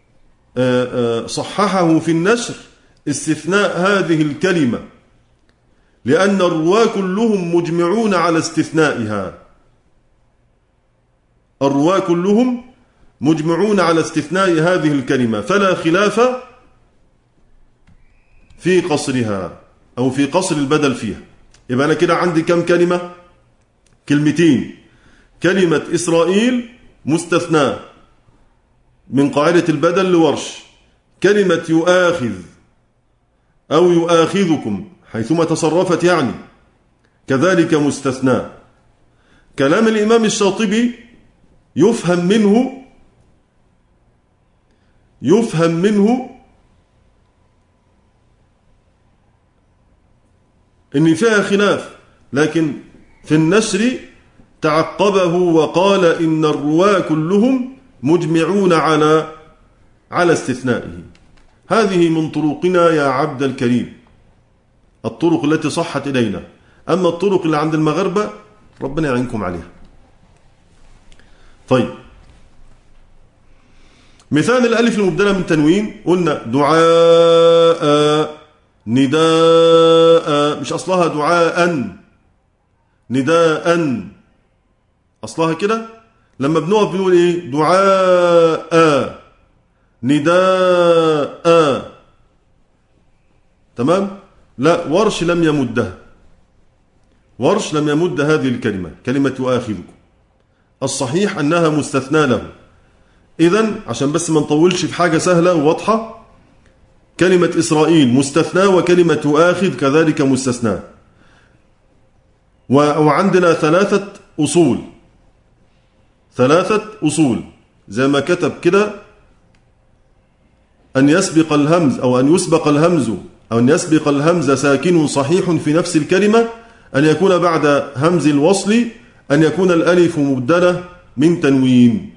صححه في النشر استثناء هذه الكلمة، لأن الرواة كلهم مجمعون على استثنائها، الرواة كلهم مجمعون على استثناء هذه الكلمة، فلا خلاف في قصرها أو في قصر البدل فيها. يبقى أنا كده عندي كم كلمة؟ كلمتين. كلمة إسرائيل مستثنى من قاعدة البدل لورش، كلمة يؤاخذ أو يؤاخذكم حيثما تصرفت يعني كذلك مستثنى. كلام الإمام الشاطبي يفهم منه إن فيها خلاف، لكن في النشر تعقبه وقال إن الرواة كلهم مجمعون على استثنائه. هذه من طرقنا يا عبد الكريم، الطرق التي صحت إلينا. أما الطرق اللي عند المغاربة ربنا يعينكم عليها. طيب، مثال الألف المبدلة من تنوين، قلنا دعاء، نداء، مش أصلها دعاء، نداء أصلها كده. لما بنقف بنقول إيه؟ دعاء، نداء. تمام؟ لا، ورش لم يمدها، ورش لم يمد هذه الكلمة، كلمة يؤاخذكم. الصحيح أنها مستثنى له. إذن عشان بس ما نطولش في حاجة سهلة وواضحة، كلمة إسرائيل مستثنى، وكلمة آخذ كذلك مستثنى. وعندنا ثلاثة أصول زي ما كتب كده: أن يسبق الهمز أو أن يسبق الهمز أو أن يسبق الهمز ساكن صحيح في نفس الكلمة، أن يكون بعد همز الوصل أن يكون الألف مبدلة من تنوين.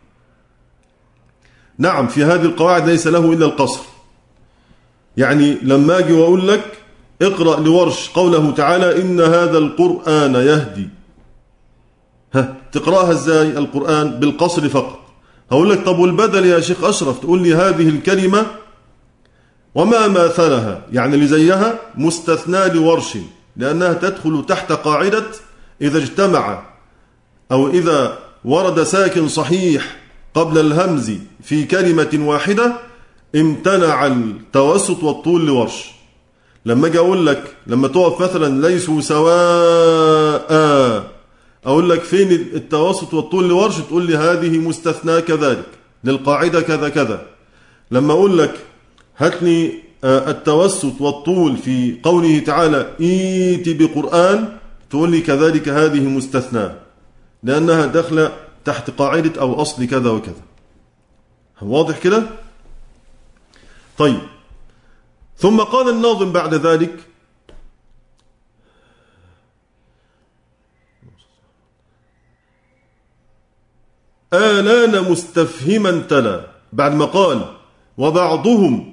نعم، في هذه القواعد ليس له إلا القصر. يعني لما أجي وأقول لك اقرأ لورش قوله تعالى إن هذا القرآن يهدي، تقرأها ازاي القرآن؟ بالقصر فقط. هقول لك طب والبدل يا شيخ أشرف؟ تقول لي هذه الكلمة وما ماثلها، يعني اللي زيها مستثنى لورش، لأنها تدخل تحت قاعدة إذا اجتمع أو إذا ورد ساكن صحيح قبل الهمز في كلمة واحدة امتنع التوسط والطول لورش. لما أجي أقول لك لما تقف مثلا ليسوا سواء، أقول لك فين التوسط والطول لورش؟ تقول لي هذه مستثنى كذلك للقاعدة كذا كذا. لما أقول لك هات لي التوسط والطول في قوله تعالى إيتي بقرآن، تقول لي كذلك هذه مستثنى لأنها داخلة تحت قاعدة أو أصل كذا وكذا. واضح كده؟ طيب، ثم قال الناظم بعد ذلك: آلان مستفهما تلا. بعد ما قال وبعضهم،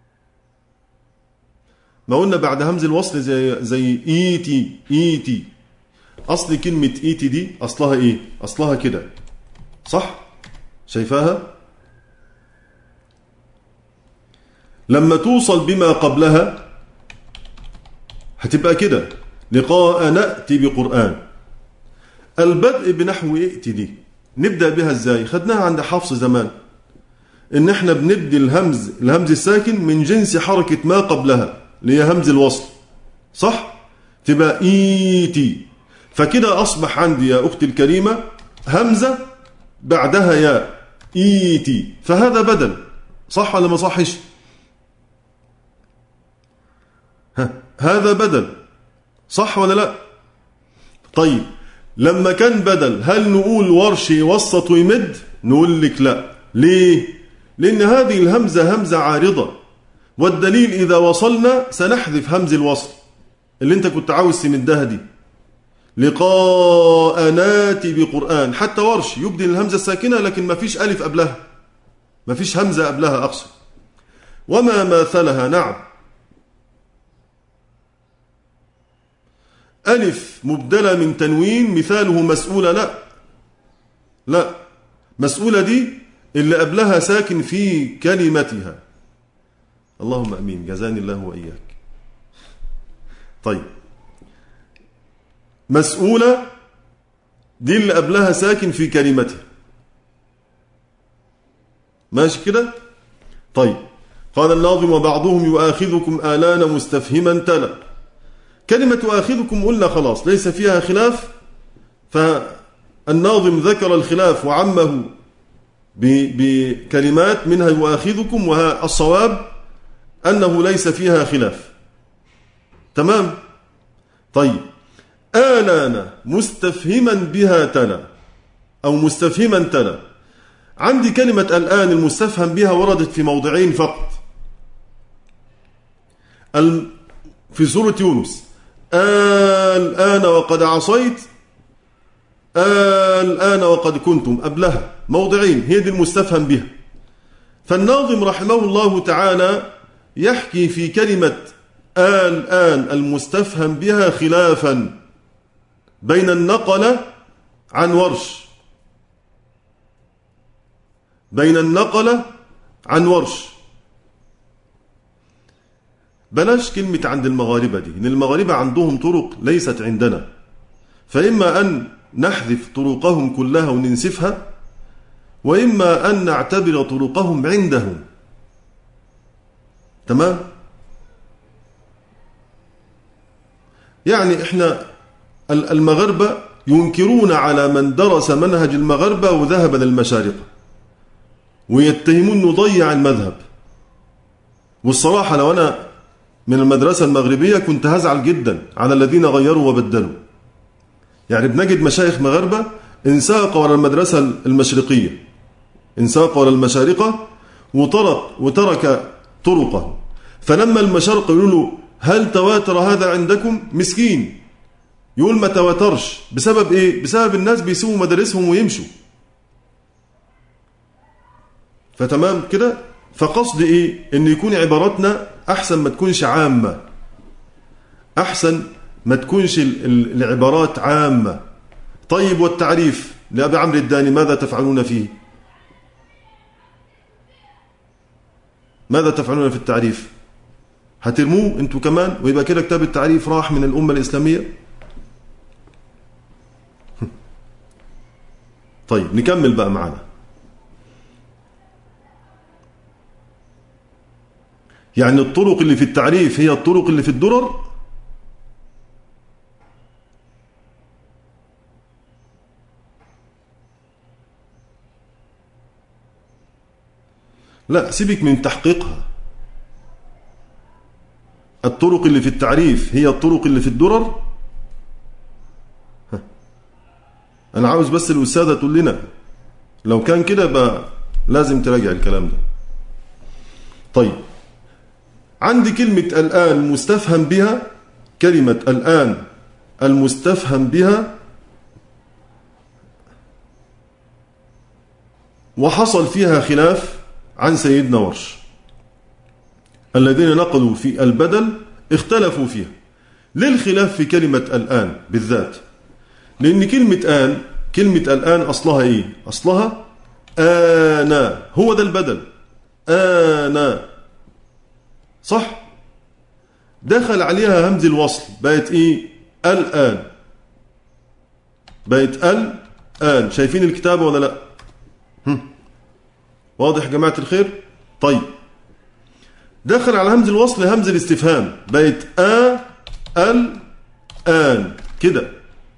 ما قلنا بعد همز الوصل زي إيتي. أصل كلمة إيتي دي أصلها إيه؟ أصلها كده، صح؟ شايفاها؟ لما توصل بما قبلها هتبقى كده: لقاء نأتي بقرآن. البدء بنحو ائتي دي نبدأ بها ازاي؟ خدناها عند حفص زمان، ان احنا بنبدي الهمز الساكن من جنس حركة ما قبلها اللي هي همز الوصل، صح؟ تبقى ايتي. فكده اصبح عندي يا اختي الكريمة همزة بعدها يا ايتي، فهذا بدل، صح ولا ما صحش؟ هذا بدل، صح ولا لا؟ طيب، لما كان بدل هل نقول ورش يوسط ويمد؟ نقول لك لا. ليه؟ لأن هذه الهمزة همزة عارضة، والدليل إذا وصلنا سنحذف همز الوصل اللي انت كنت عاوز تمدها دي. لقاء ناتي بقرآن، حتى ورش يبدي الهمزة الساكنة لكن ما فيش ألف قبلها، ما فيش همزة قبلها أقصد. وما ماثلها، نعم، ألف مبدلة من تنوين مثاله مسؤولة. لا، مسؤولة دي اللي قبلها ساكن في كلمتها. اللهم أمين، جزاني الله وإياك. طيب، مسؤولة دي اللي قبلها ساكن في كلمتها، ماشي كده؟ طيب، قال الناظم وبعضهم يؤاخذكم آلان مستفهما تلا. كلمة آخذكم قلنا خلاص ليس فيها خلاف، فالناظم ذكر الخلاف وعمه بكلمات منها يؤاخذكم، والصواب أنه ليس فيها خلاف. تمام؟ طيب، آلان مستفهما بها تلا أو مستفهما تلا. عندي كلمة الآن المستفهم بها وردت في موضعين فقط في سورة يونس: الآن وقد عصيت، الآن وقد كنتم، قبلها موضعين هي دي المستفهم بها. فالناظم رحمه الله تعالى يحكي في كلمة الآن المستفهم بها خلافا بين النقلة عن ورش، بلاش كلمة عند المغاربة دي، إن المغاربة عندهم طرق ليست عندنا، فإما أن نحذف طرقهم كلها وننسفها، وإما أن نعتبر طرقهم عندهم. تمام؟ يعني إحنا المغاربة ينكرون على من درس منهج المغاربة وذهب للمشارقة، ويتهمون انه ضيع المذهب. والصراحة لو أنا من المدرسة المغربية كنت هزعل جدا على الذين غيروا وبدلوا. يعني بنجد مشايخ مغاربة انساقوا على المدرسة المشرقية، انساقوا على المشارقة وترك طرقه. فلما المشارقة يقولوا له هل تواتر هذا عندكم؟ مسكين يقول ما تواترش. بسبب ايه؟ بسبب الناس بيسيبوا مدارسهم ويمشوا. فتمام كده. فقصد ايه؟ ان يكون عباراتنا احسن ما تكونش عامة، احسن ما تكونش العبارات عامة. طيب والتعريف لأبي عمرو الداني ماذا تفعلون فيه؟ ماذا تفعلون في التعريف؟ هترموه انتوا كمان ويبقى كده كتاب التعريف راح من الأمة الإسلامية؟ طيب نكمل بقى معنا. يعني الطرق اللي في التعريف هي الطرق اللي في الدرر؟ لا، سيبك من تحقيقها. الطرق اللي في التعريف هي الطرق اللي في الدرر؟ أنا عاوز بس الأستاذة تقول لنا. لو كان كده بقى لازم تراجع الكلام ده. طيب عندي كلمة الآن مستفهم بها، كلمة الآن المستفهم بها، وحصل فيها خلاف عن سيدنا ورش. الذين نقلوا في البدل اختلفوا فيها. ليه الخلاف في كلمة الآن بالذات؟ لأن كلمة الآن أصلها إيه؟ أصلها آنا، هو ده البدل، آنا، صح؟ دخل عليها همز الوصل بقت إيه؟ الآن، بقت الآن. شايفين الكتابة ولا لا؟ واضح يا جماعة الخير؟ طيب دخل على همز الوصل همز الاستفهام بقت الآن كده.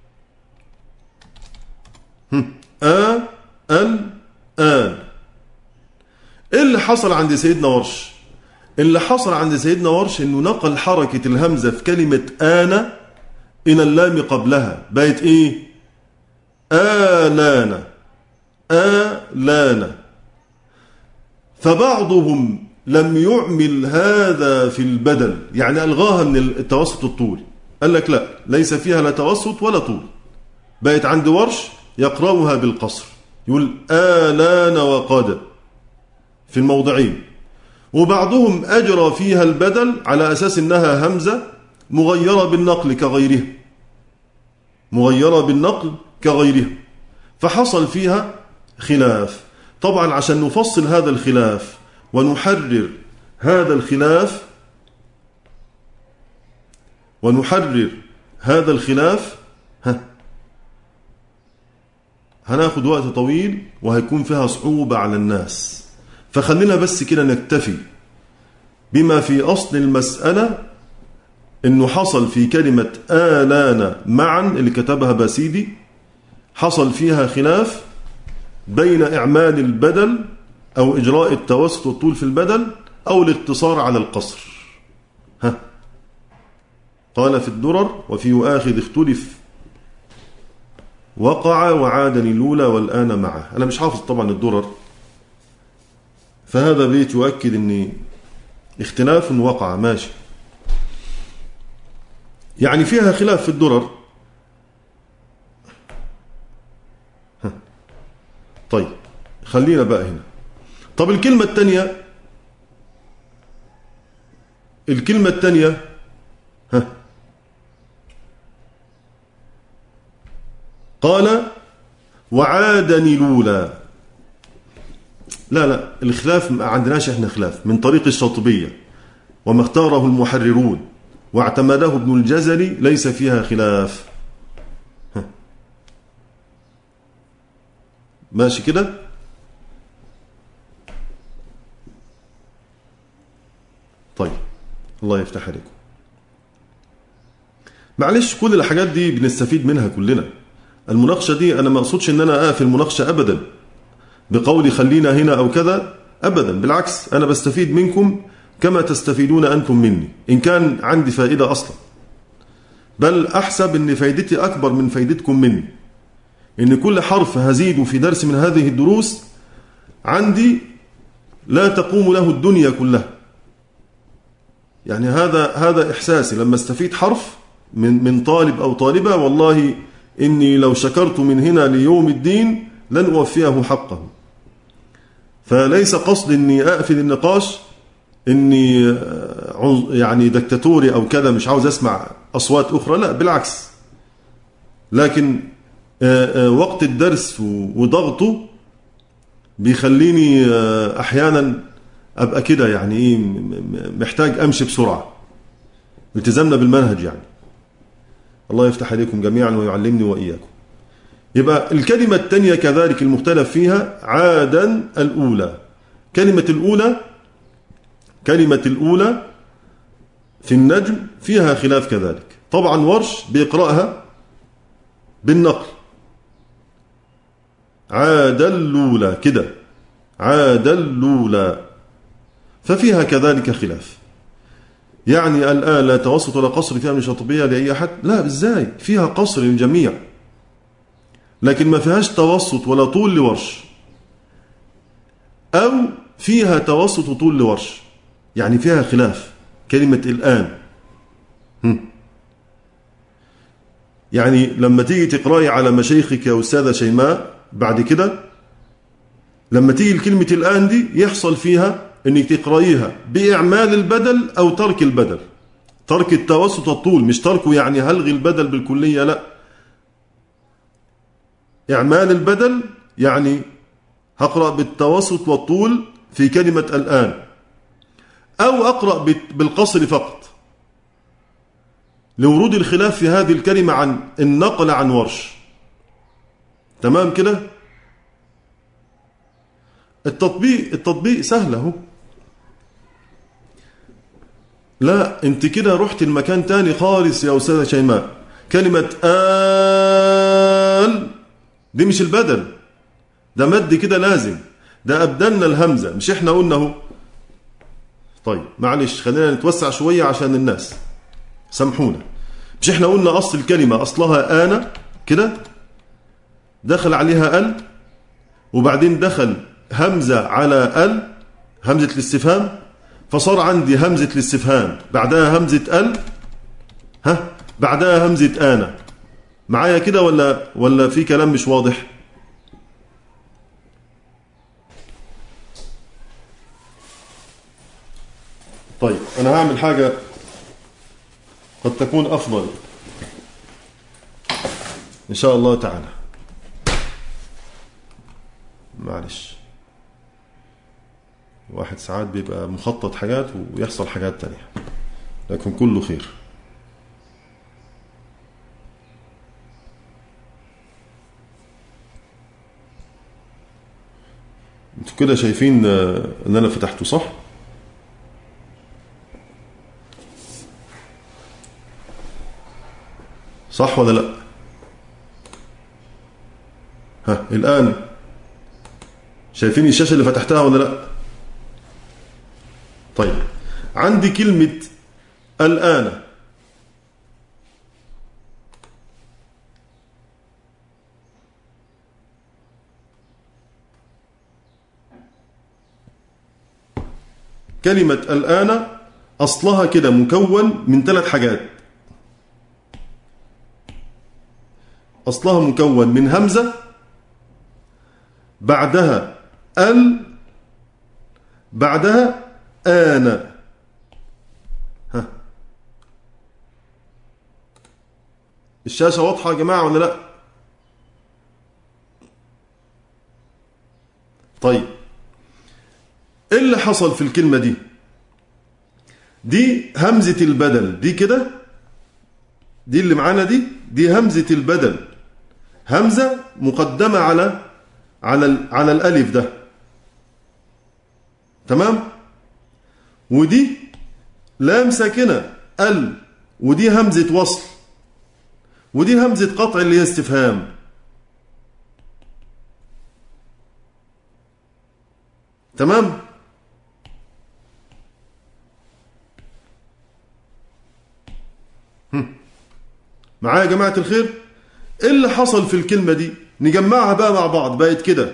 الآن. إيه اللي حصل عند سيدنا ورش؟ اللي حصل عند سيدنا ورش إنه نقل حركة الهمزة في كلمة آنا إلى اللام قبلها بقت إيه؟ آلانا، آلانا. فبعضهم لم يعمل هذا في البدل، يعني ألغاها من التوسط الطولي. قال لك لا، ليس فيها لا توسط ولا طول. بقت عند ورش يقرأها بالقصر، يقول آلان وقاد في الموضعين. وبعضهم أجرى فيها البدل على أساس أنها همزة مغيرة بالنقل كغيرها، مغيرة بالنقل كغيرها. فحصل فيها خلاف. طبعا عشان نفصل هذا الخلاف ونحرر هذا الخلاف، هناخد وقت طويل وهيكون فيها صعوبة على الناس. فخلينا بس كده نكتفي بما في أصل المسألة، إنه حصل في كلمة آلانا معا اللي كتبها باسيدي، حصل فيها خلاف بين إعمال البدل أو إجراء التوسط والطول في البدل أو الاقتصار على القصر. قال في الدرر وفي يؤاخذ اختلف وقع وعادني الأولى والآن معه. أنا مش حافظ طبعا الدرر، فهذا بيت يؤكد أن اختلاف وقع ماشي، يعني فيها خلاف في الدرر. طيب خلينا بقى هنا. طب الكلمة التانية قال وعادني الأولى. لا الخلاف ما عندناش احنا خلاف من طريق الشاطبية وما اختاره المحررون واعتمده ابن الجزري، ليس فيها خلاف. ماشي كده. طيب الله يفتح عليكم. معلش كل الحاجات دي بنستفيد منها كلنا. المناقشة دي أنا ما أقصدش أن أنا أقف المناقشة أبدا، بقول خلينا هنا أو كذا، أبدا، بالعكس أنا بستفيد منكم كما تستفيدون أنتم مني، إن كان عندي فائدة أصلا، بل أحسب أن فائدتي أكبر من فائدتكم مني، إن كل حرف هزيد في درس من هذه الدروس عندي لا تقوم له الدنيا كلها. يعني هذا إحساسي لما استفيد حرف من طالب أو طالبة، والله إني لو شكرت من هنا ليوم الدين لن أوفيه حقه. فليس قصد إني أقفل النقاش، إني يعني دكتاتوري أو كذا مش عاوز أسمع أصوات أخرى، لا بالعكس، لكن وقت الدرس وضغطه بيخليني أحيانا أبقى كده يعني إيه محتاج أمشي بسرعة، التزمنا بالمنهج يعني. الله يفتح عليكم جميعا ويعلمني وإياكم. يبقى الكلمة الثانية كذلك المختلف فيها عادا الأولى. كلمة الأولى في النجم فيها خلاف كذلك. طبعا ورش بيقرأها بالنقل، عاد الأولى كده، عاد الأولى، ففيها كذلك خلاف. يعني الآن لا توسط ولا قصر فيها من شاطبية لأي أحد، لا إزاي، فيها قصر للجميع، لكن ما فيهاش توسط ولا طول لورش، أو فيها توسط وطول لورش، يعني فيها خلاف. كلمة الآن يعني لما تيجي تقرأي على مشايخك يا أستاذة شيماء بعد كده، لما تيجي الكلمة الآن دي يحصل فيها انك تقرأيها بإعمال البدل أو ترك البدل، ترك التوسط الطول، مش تركه يعني هلغي البدل بالكلية، لا، إعمال البدل يعني هقرأ بالتوسط والطول في كلمة الآن، أو أقرأ بالقصر فقط، لورود الخلاف في هذه الكلمة عن النقل عن ورش. تمام كده؟ التطبيق سهل اهو. لا انت كده رحت المكان تاني خالص يا أستاذة شيماء. كلمة آل دي مش البدل، ده مد كده لازم، ده أبدلنا الهمزة، مش احنا قلنا اهو. طيب معلش خلينا نتوسع شوية عشان الناس، سامحونا. مش احنا قلنا أصل الكلمة أصلها آنا كده، دخل عليها ال، وبعدين دخل همزة على ال، همزة الاستفهام، فصار عندي همزة الاستفهام بعدها همزة ال، بعدها همزة آنا. معايا كده ولا في كلام مش واضح؟ طيب أنا هعمل حاجة قد تكون أفضل إن شاء الله تعالى. معلش واحد ساعات بيبقى مخطط حاجات ويحصل حاجات تانية، لكن كله خير. انتوا كده شايفين ان انا فتحته صح؟ صح ولا لا؟ الآن شايفين الشاشة اللي فتحتها ولا لا؟ طيب عندي كلمة الآن، كلمة الآن أصلها كده مكون من 3 حاجات. أصلها مكون من همزة، بعدها ال، بعدها آنا. الشاشة واضحة يا جماعة ولا لا؟ طيب ايه اللي حصل في الكلمة دي همزة البدل دي كده، دي اللي معانا دي همزة البدل، همزة مقدمة على الألف ده، تمام؟ ودي لام ساكنة ال، ودي همزة وصل، ودي همزة قطع اللي هي استفهام. تمام؟ معايا يا جماعة الخير؟ ايه اللي حصل في الكلمة دي؟ نجمعها بقى مع بعض. بقت كده: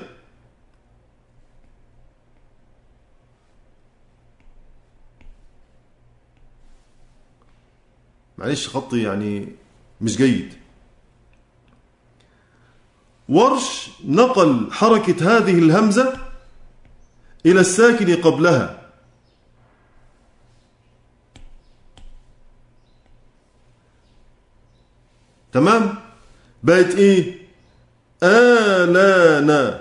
معلش خطي يعني مش جيد. ورش نقل حركة هذه الهمزة إلى الساكن قبلها. تمام؟ بقت إيه؟ آلانا.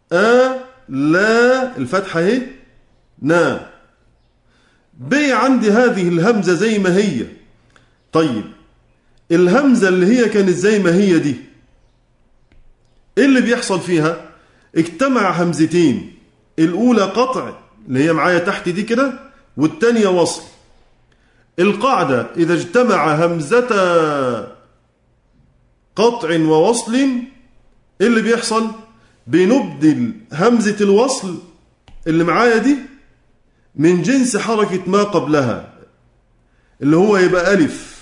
لا الفتحة اهي، نا. بقي عندي هذه الهمزة زي ما هي. طيب الهمزة اللي هي كانت زي ما هي دي، ايه اللي بيحصل فيها؟ اجتمع همزتين، الاولى قطع اللي هي معايا تحت دي كده، والتانية وصل. القاعدة اذا اجتمع همزة قطع ووصل، ايه اللي بيحصل؟ بنبدل همزة الوصل اللي معايا دي من جنس حركة ما قبلها، اللي هو يبقى ألف.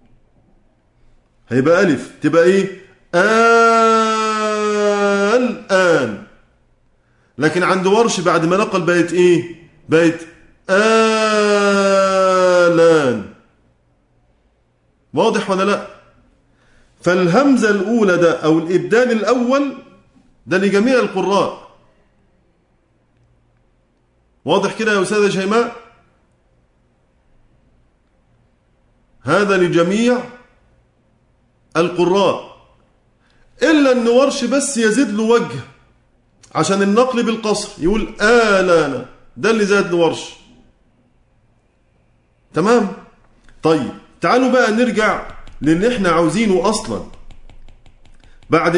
هيبقى ألف، تبقى إيه؟ الآن. لكن عند ورش بعد ما نقل بقت إيه؟ بقت آلان. واضح ولا لا؟ فالهمزة الأولى ده أو الإبدال الأول ده لجميع القراء. واضح كده يا أستاذة شيماء؟ هذا لجميع القراء، إلا أن ورش بس يزيد له وجه عشان النقل بالقصر، يقول آلانا، ده اللي زاد له ورش. تمام؟ طيب تعالوا بقى نرجع للي احنا عاوزينه أصلا. بعد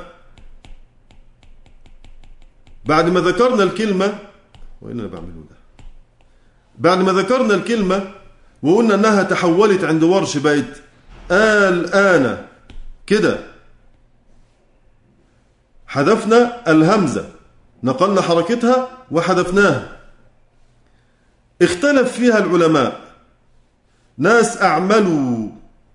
ما ذكرنا الكلمة، وإن أنا بعمله ده، بعد ما ذكرنا الكلمة وقلنا أنها تحولت عند ورش بقت الآن كده، حذفنا الهمزة، نقلنا حركتها وحذفناها. اختلف فيها العلماء، ناس أعملوا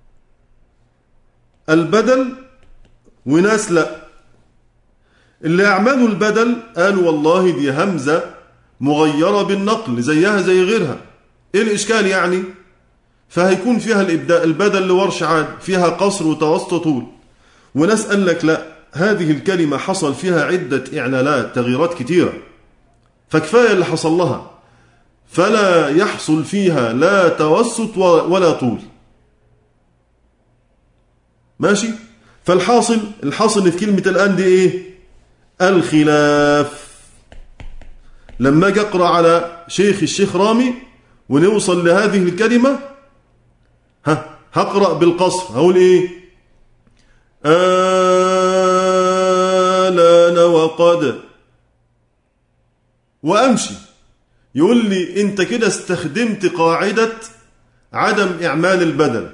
البدل وناس لا. اللي أعملوا البدل قالوا والله دي همزة مغيرة بالنقل زيها زي غيرها، إيه الإشكال يعني؟ فهيكون فيها البدل لورش عاد، فيها قصر وتوسط طول. وناس قال لك لا، هذه الكلمة حصل فيها عدة إعلالات، تغييرات كتيرة، فكفاية اللي حصل لها، فلا يحصل فيها لا توسط ولا طول. ماشي؟ الحاصل في كلمة الآن دي إيه؟ الخلاف. لما أجي أقرأ على الشيخ رامي ونوصل لهذه الكلمة، هقرأ بالقصر، هقول إيه؟ آلان وقد، وأمشي. يقول لي أنت كده استخدمت قاعدة عدم إعمال البدل،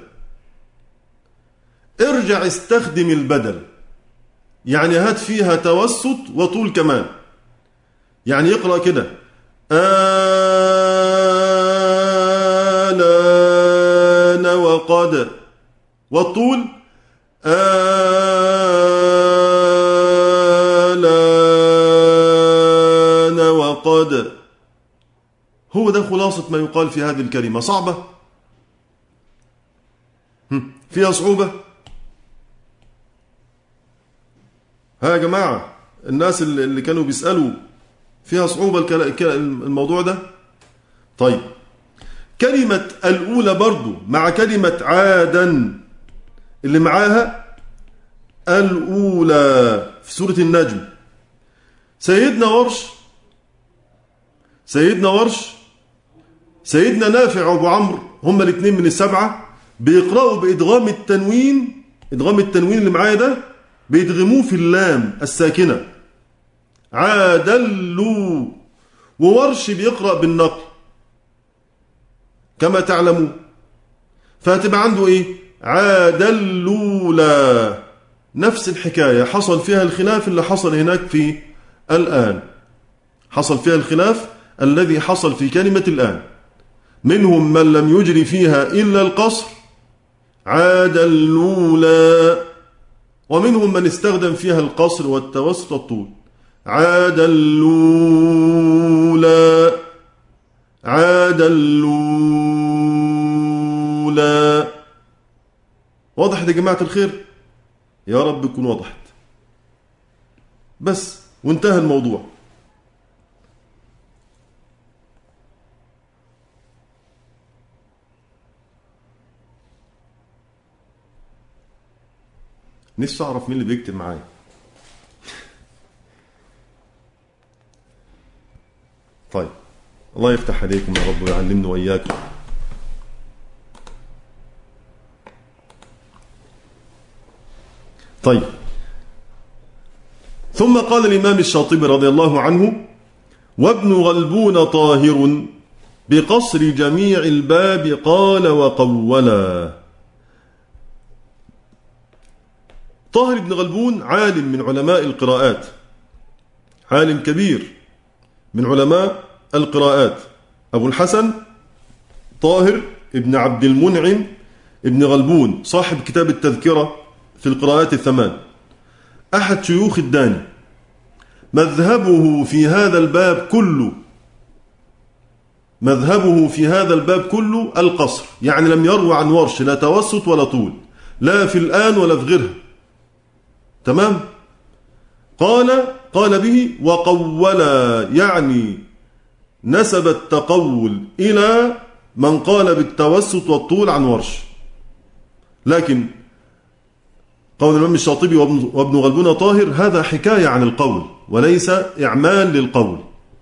ارجع استخدم البدل، يعني هات فيها توسط وطول كمان. يعني يقرأ كده آلان وقد، والطول آلان وقد. هو ده خلاصة ما يقال في هذه الكلمة. صعبة؟ فيها صعوبة؟ ها يا جماعة الناس اللي كانوا بيسألوا، فيها صعوبة الموضوع ده؟ طيب كلمة الأولى برضو مع كلمة عادا اللي معاها الأولى في سورة النجم، سيدنا ورش سيدنا نافع وابو عمرو، هما الاثنين من السبعة بيقرأوا بإدغام التنوين. إدغام التنوين اللي معايا ده بيدغموه في اللام الساكنة، عادلوا. وورش بيقرأ بالنقل كما تعلمون، فهتبقى عنده ايه؟ عادلولا. نفس الحكاية، حصل فيها الخلاف اللي حصل هناك في الآن. حصل فيها الخلاف الذي حصل في كلمة الآن. منهم من لم يجري فيها إلا القصر عاد الأولى، ومنهم من استخدم فيها القصر والتوسط والطول. عاد الأولى، عاد الأولى. واضح يا جماعة الخير؟ يا رب تكون وضحت. بس وانتهى الموضوع. نفسي أعرف مين اللي بيكتب معايا. طيب الله يفتح عليكم يا رب ويعلمنا وإياكم. طيب ثم قال الإمام الشاطبي رضي الله عنه: وابن غلبون طاهر بقصر جميع الباب قال وقولا. طاهر بن غلبون عالم من علماء القراءات، عالم كبير من علماء القراءات، أبو الحسن طاهر ابن عبد المنعم ابن غلبون صاحب كتاب التذكرة في القراءات الثمان، أحد شيوخ الداني. مذهبه في هذا الباب كله، مذهبه في هذا الباب كله القصر، يعني لم يروى عن ورش لا توسط ولا طول، لا في الآن ولا في غيرها. تمام؟ قال به وقولا، يعني نسب التقول إلى من قال بالتوسط والطول عن ورش. لكن قول الإمام الشاطبي وابن غلبون طاهر هذا حكاية عن القول وليس إعمال للقول.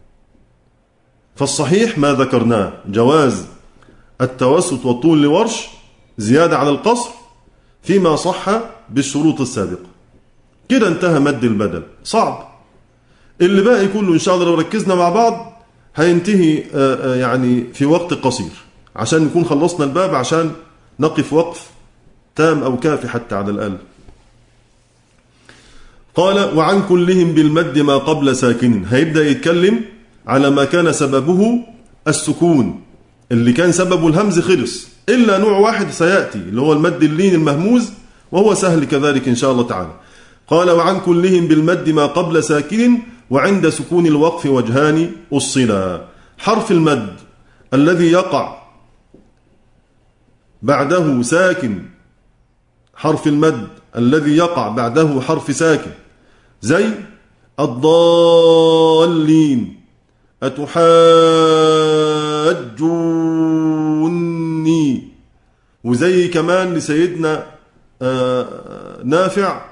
فالصحيح ما ذكرناه، جواز التوسط والطول لورش زيادة على القصر فيما صح بالشروط السابقة. كده انتهى مد البدل. صعب اللي باقي كله إن شاء الله لو ركزنا مع بعض هينتهي يعني في وقت قصير، عشان نكون خلصنا الباب، عشان نقف وقف تام أو كافي حتى على الأقل. قال وعن كلهم بالمد ما قبل ساكن. هيبدأ يتكلم على ما كان سببه السكون، اللي كان سببه الهمز خلص، إلا نوع واحد سيأتي اللي هو المد اللين المهموز، وهو سهل كذلك إن شاء الله تعالى. قال وعن كلهم بالمد ما قبل ساكن وعند سكون الوقف وجهان أصلا. حرف المد الذي يقع بعده ساكن، حرف المد الذي يقع بعده حرف ساكن، زي الضالين، أتحاجوني، وزي كمان لسيدنا نافع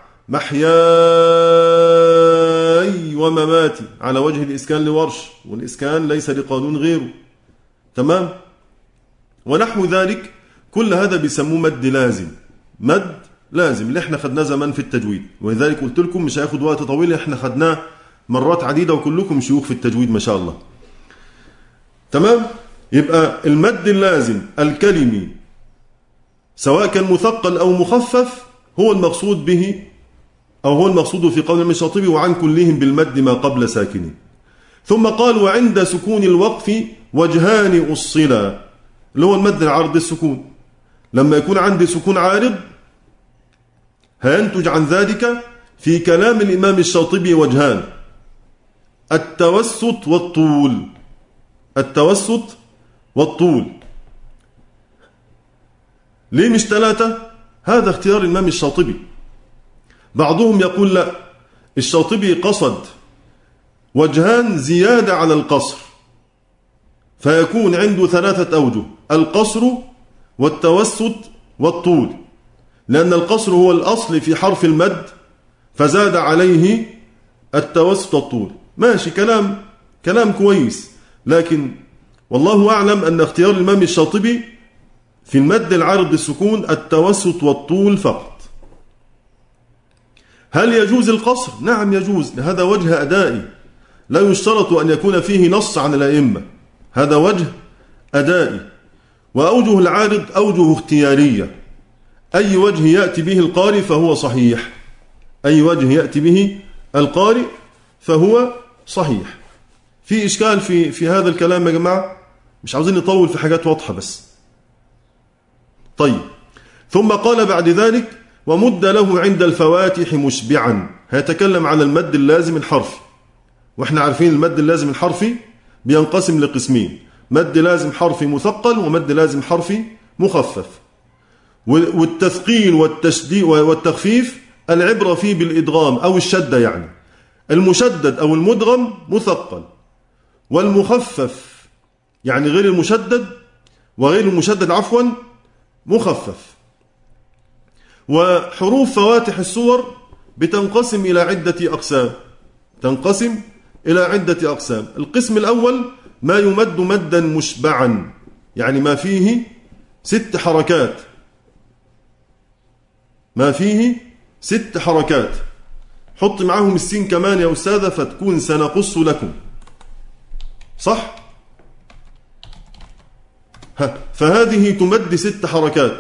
محياي ومماتي على وجه الإسكان لورش، والإسكان ليس لقانون غيره. تمام؟ ونحو ذلك كل هذا بيسموه مد لازم، مد لازم اللي احنا خدناه زمان في التجويد، ولذلك قلت لكم مش هياخد وقت طويل، احنا خدناه مرات عديدة وكلكم شيوخ في التجويد ما شاء الله. تمام؟ يبقى المد اللازم الكلمي سواء كان مثقل أو مخفف هو المقصود به، أو هو المقصود في قول الشاطبي وعن كلهم بالمد ما قبل ساكنين. ثم قال وعند سكون الوقف وجهان أصلا، اللي هو المد العارض السكون. لما يكون عندي سكون عارض هينتج عن ذلك في كلام الإمام الشاطبي وجهان: التوسط والطول. التوسط والطول. ليه مش ثلاثة؟ هذا اختيار الإمام الشاطبي. بعضهم يقول لا، الشاطبي قصد وجهان زيادة على القصر، فيكون عنده ثلاثة أوجه: القصر والتوسط والطول، لأن القصر هو الأصل في حرف المد فزاد عليه التوسط والطول. ماشي، كلام كويس، لكن والله أعلم أن اختيار الإمام الشاطبي في المد العارض السكون التوسط والطول فقط. هل يجوز القصر؟ نعم يجوز، هذا وجه أدائي لا يشترط أن يكون فيه نص عن الأئمة، هذا وجه أدائي. وأوجه العارض أوجه اختيارية، أي وجه يأتي به القارئ فهو صحيح، أي وجه يأتي به القارئ فهو صحيح. في إشكال في هذا الكلام يا جماعة؟ مش عاوزين نطول في حاجات واضحة بس. طيب، ثم قال بعد ذلك ومد له عند الفواتح مشبعا. هيتكلم على المد اللازم الحرفي، واحنا عارفين المد اللازم الحرفي بينقسم لقسمين: مد لازم حرفي مثقل ومد لازم حرفي مخفف. والتثقيل والتشديد والتخفيف العبرة فيه بالإدغام أو الشدة، يعني المشدد أو المدغم مثقل، والمخفف يعني غير المشدد وغير المشدد مخفف. وحروف فواتح السور بتنقسم إلى عدة أقسام. القسم الأول ما يمد مدا مشبعا، يعني ما فيه 6 حركات، حط معاهم السين كمان يا أستاذة فتكون سنقص لكم، صح؟ فهذه تمد 6 حركات.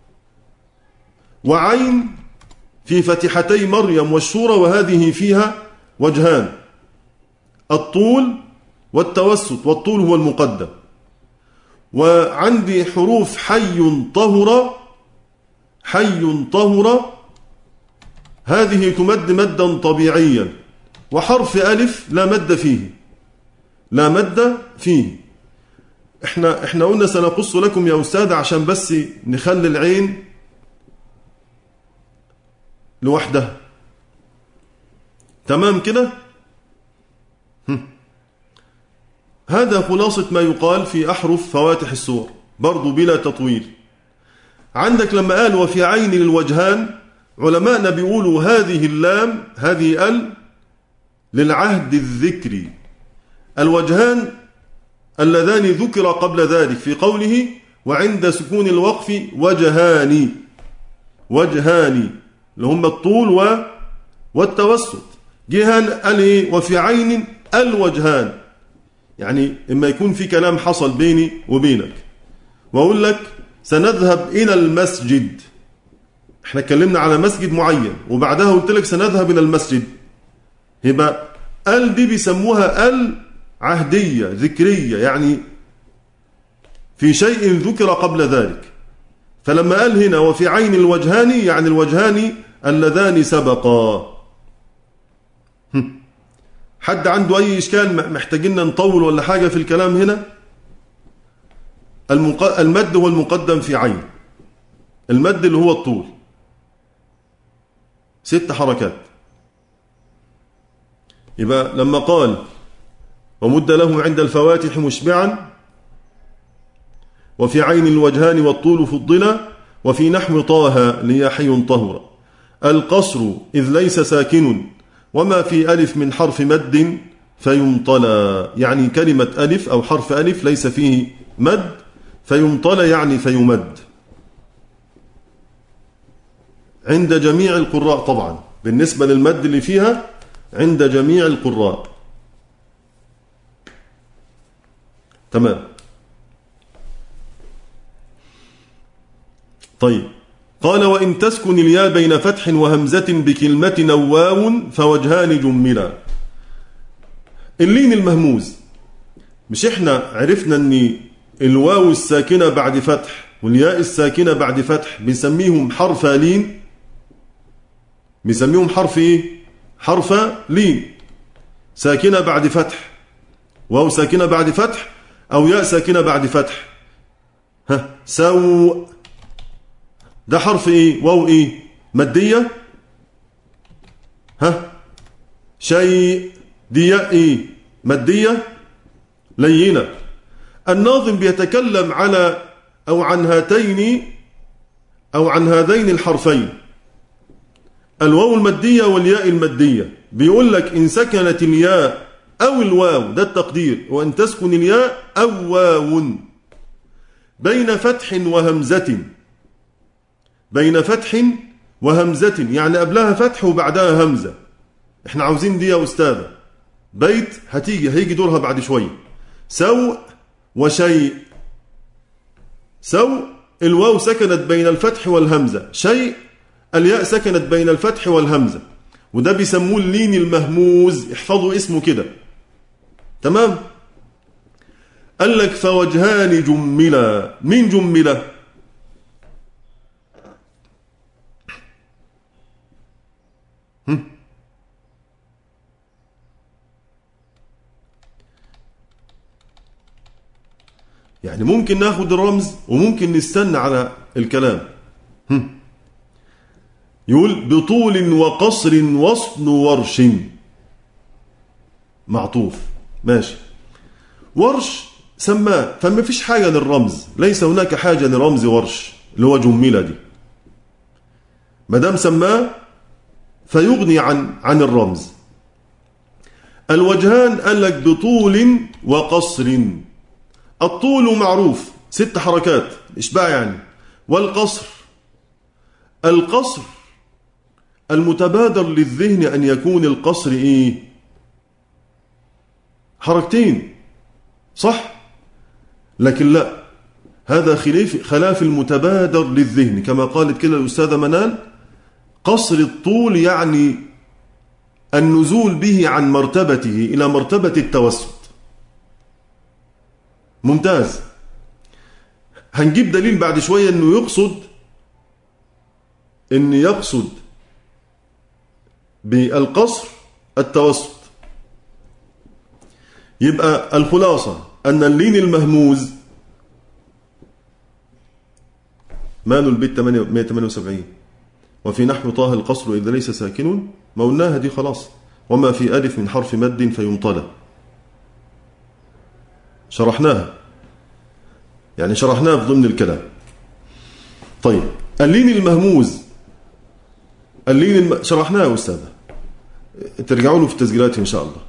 وعين في فتحتي مريم والشورى، وهذه فيها وجهان: الطول والتوسط، والطول هو المقدم. وعندي حروف حي طهر، هذه تمد مدا طبيعيا. وحرف ألف لا مد فيه. احنا قلنا سنقص لكم يا أستاذ عشان بس نخلي العين لوحدها، تمام كده؟ هذا خلاصة ما يقال في أحرف فواتح السور، برضو بلا تطويل. عندك لما قال وفي عين للوجهان، علماءنا بيقولوا هذه اللام، هذه ال للعهد الذكري. الوجهان اللذان ذكر قبل ذلك في قوله وعند سكون الوقف وجهان، اللي هم الطول والتوسط. جهان قال ايه؟ وفي عين الوجهان، يعني إما يكون في كلام حصل بيني وبينك وأقول لك سنذهب إلى المسجد، احنا اتكلمنا على مسجد معين وبعدها قلت لك سنذهب إلى المسجد، يبقى ال دي بيسموها ال عهدية ذكرية، يعني في شيء ذكر قبل ذلك. فلما قال هنا وفي عين الوجهان، يعني الوجهان اللذان سبقا. حد عنده أي إشكال؟ محتاجين نطول ولا حاجة في الكلام هنا؟ المد هو المقدم في عين، المد اللي هو الطول 6 حركات. يبقى لما قال ومد له عند الفواتح مشبعا، وفي عين الوجهان والطول فضلا، وفي نحو طه لي حي طهر، القصر إذ ليس ساكن، وما في ألف من حرف مد فيمطلى، يعني كلمة ألف أو حرف ألف ليس فيه مد، فيمطلى يعني فيمد عند جميع القراء. طبعا بالنسبة للمد اللي فيها عند جميع القراء، تمام. طيب، قال وإن تسكن الياء بين فتح وهمزة بكلمة أو واو فوجهان جملا. اللين المهموز، مش احنا عرفنا ان الواو الساكنة بعد فتح والياء الساكنة بعد فتح بنسميهم حرف لين، بنسميهم حرف ايه؟ حرف لين، ساكنة بعد فتح، واو ساكنة بعد فتح أو ياء ساكنة بعد فتح. سو ده حرف ايه؟ واو ايه؟ مادية. شيء دي ياء ايه؟ مادية لينة. الناظم بيتكلم على أو عن هاتين أو عن هذين الحرفين، الواو المادية والياء المادية. بيقول لك إن سكنت الياء أو الواو، ده التقدير، وأن تسكن الياء أو واو بين فتح وهمزة، بين فتح وهمزة يعني قبلها فتح وبعدها همزة. احنا عاوزين دي يا أستاذة، بيت هيجي دورها بعد شوية. سو وشيء، سو الواو سكنت بين الفتح والهمزة، شيء الياء سكنت بين الفتح والهمزة، وده بيسموه اللين المهموز. احفظوا اسمه كده، تمام. قال لك فوجهان جملا. مين جملا؟ يعني ممكن ناخد الرمز وممكن نستنى على الكلام. يقول بطول وقصر وصل ورش. معطوف، ماشي. ورش سماه، فما فيش حاجة للرمز، ليس هناك حاجة لرمز ورش اللي هو جملة دي، ما دام سماه فيغني عن الرمز. الوجهان قال لك بطول وقصر. الطول معروف 6 حركات إشباع يعني. والقصر، القصر المتبادر للذهن أن يكون القصر إيه؟ حركتين، صح؟ لكن لا، هذا خلاف المتبادر للذهن. كما قالت كده الأستاذة منال، قصر الطول يعني النزول به عن مرتبته إلى مرتبة التوسط. ممتاز. هنجيب دليل بعد شوية أنه يقصد بالقصر التوسط. يبقى الخلاصة أن اللين المهموز ماله البيت 178 وفي نحو طه القصر إذا ليس ساكن، ما قلناها دي خلاص. وما في ألف من حرف مد فيمطلى، شرحناها يعني، شرحناها في ضمن الكلام. طيب اللين المهموز، شرحناها يا أستاذ، ترجعوا له في التسجيلات إن شاء الله.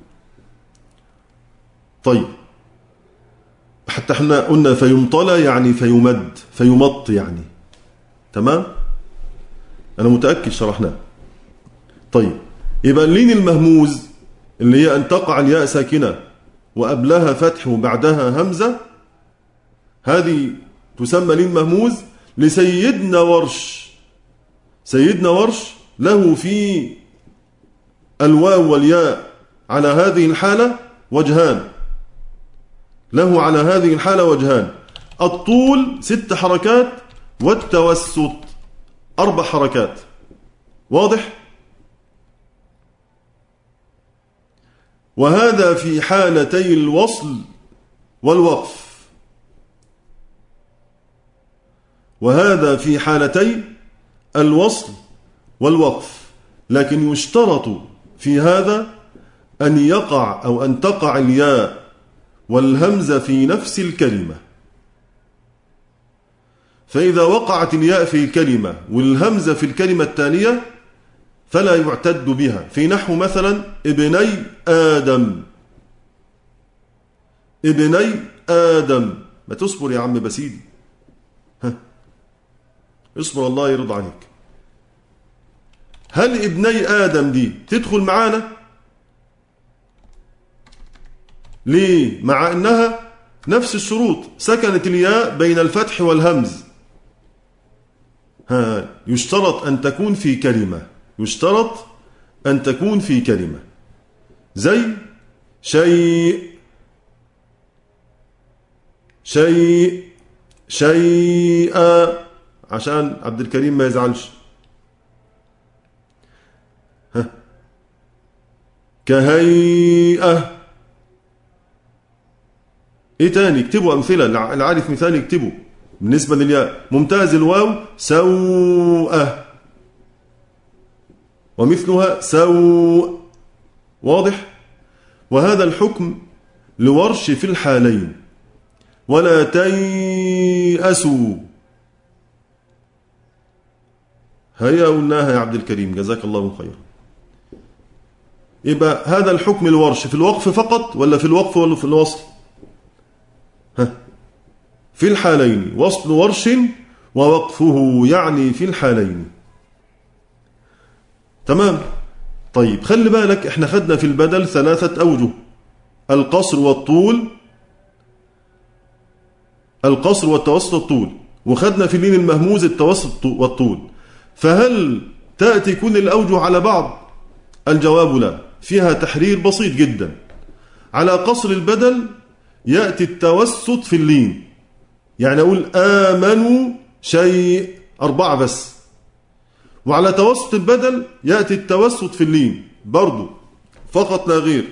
طيب حتى احنا قلنا فيمطلى يعني فيمد، فيمط يعني، تمام، أنا متأكد شرحناه. طيب يبقى اللين المهموز اللي هي أن تقع الياء ساكنة وقبلها فتح وبعدها همزة، هذه تسمى لين مهموز. لسيدنا ورش، سيدنا ورش له في الواو والياء على هذه الحالة وجهان، له على هذه الحالة وجهان. الطول 6 حركات والتوسط 4 حركات. واضح؟ وهذا في حالتي الوصل والوقف، وهذا في حالتي الوصل والوقف. لكن يشترط في هذا أن يقع أو أن تقع الياء والهمزة في نفس الكلمة. فإذا وقعت الياء في الكلمة والهمزة في الكلمة التالية فلا يعتد بها. في نحو مثلا ابني آدم، ابني آدم. ما تصبر يا عم بسيدي، اصبر الله يرضى عليك. هل ابني آدم دي تدخل معانا؟ ليه؟ مع أنها نفس الشروط، سكنت الياء بين الفتح والهمز. يشترط أن تكون في كلمة، يشترط أن تكون في كلمة، زي شيء، شيء، شيئا، عشان عبد الكريم ما يزعلش. كهيئة. ايه تاني؟ اكتبوا أمثلة، اللي عارف مثال يكتبوا. بالنسبة للياء ممتاز. الواو سوءة ومثلها سوء. واضح؟ وهذا الحكم لورش في الحالين. ولا تيأسوا، هيا قلناها يا عبد الكريم جزاك الله خيرا. يبقى هذا الحكم الورش في الوقف فقط ولا في الوقف ولا في الوصل؟ في الحالين. وصل ورش ووقفه يعني في الحالين. تمام. طيب خلي بالك، احنا خدنا في البدل 3 أوجه: القصر والطول، القصر والتوسط والطول، وخدنا في اللين المهموز التوسط والطول. فهل تأتي كل الأوجه على بعض؟ الجواب لا، فيها تحرير بسيط جدا. على قصر البدل يأتي التوسط في اللين، يعني أقول آمنوا شيء 4 بس. وعلى توسط البدل يأتي التوسط في اللين برضو فقط لا غير،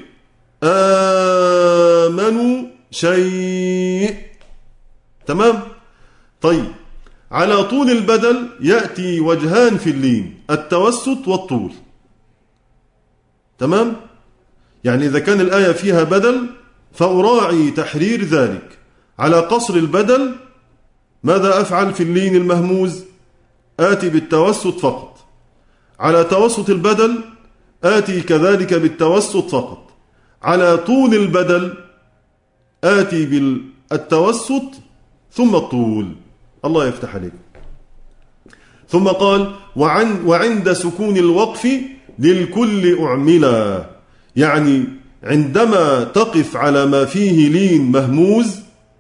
آمنوا شيء. تمام؟ طيب على طول البدل يأتي وجهان في اللين، التوسط والطول. تمام؟ يعني إذا كان الآية فيها بدل فأراعي تحرير ذلك. على قصر البدل ماذا أفعل في اللين المهموز؟ آتي بالتوسط فقط. على توسط البدل آتي كذلك بالتوسط فقط. على طول البدل آتي بالتوسط ثم الطول. الله يفتح عليك. ثم قال وعند سكون الوقف للكل أعملا، يعني عندما تقف على ما فيه لين مهموز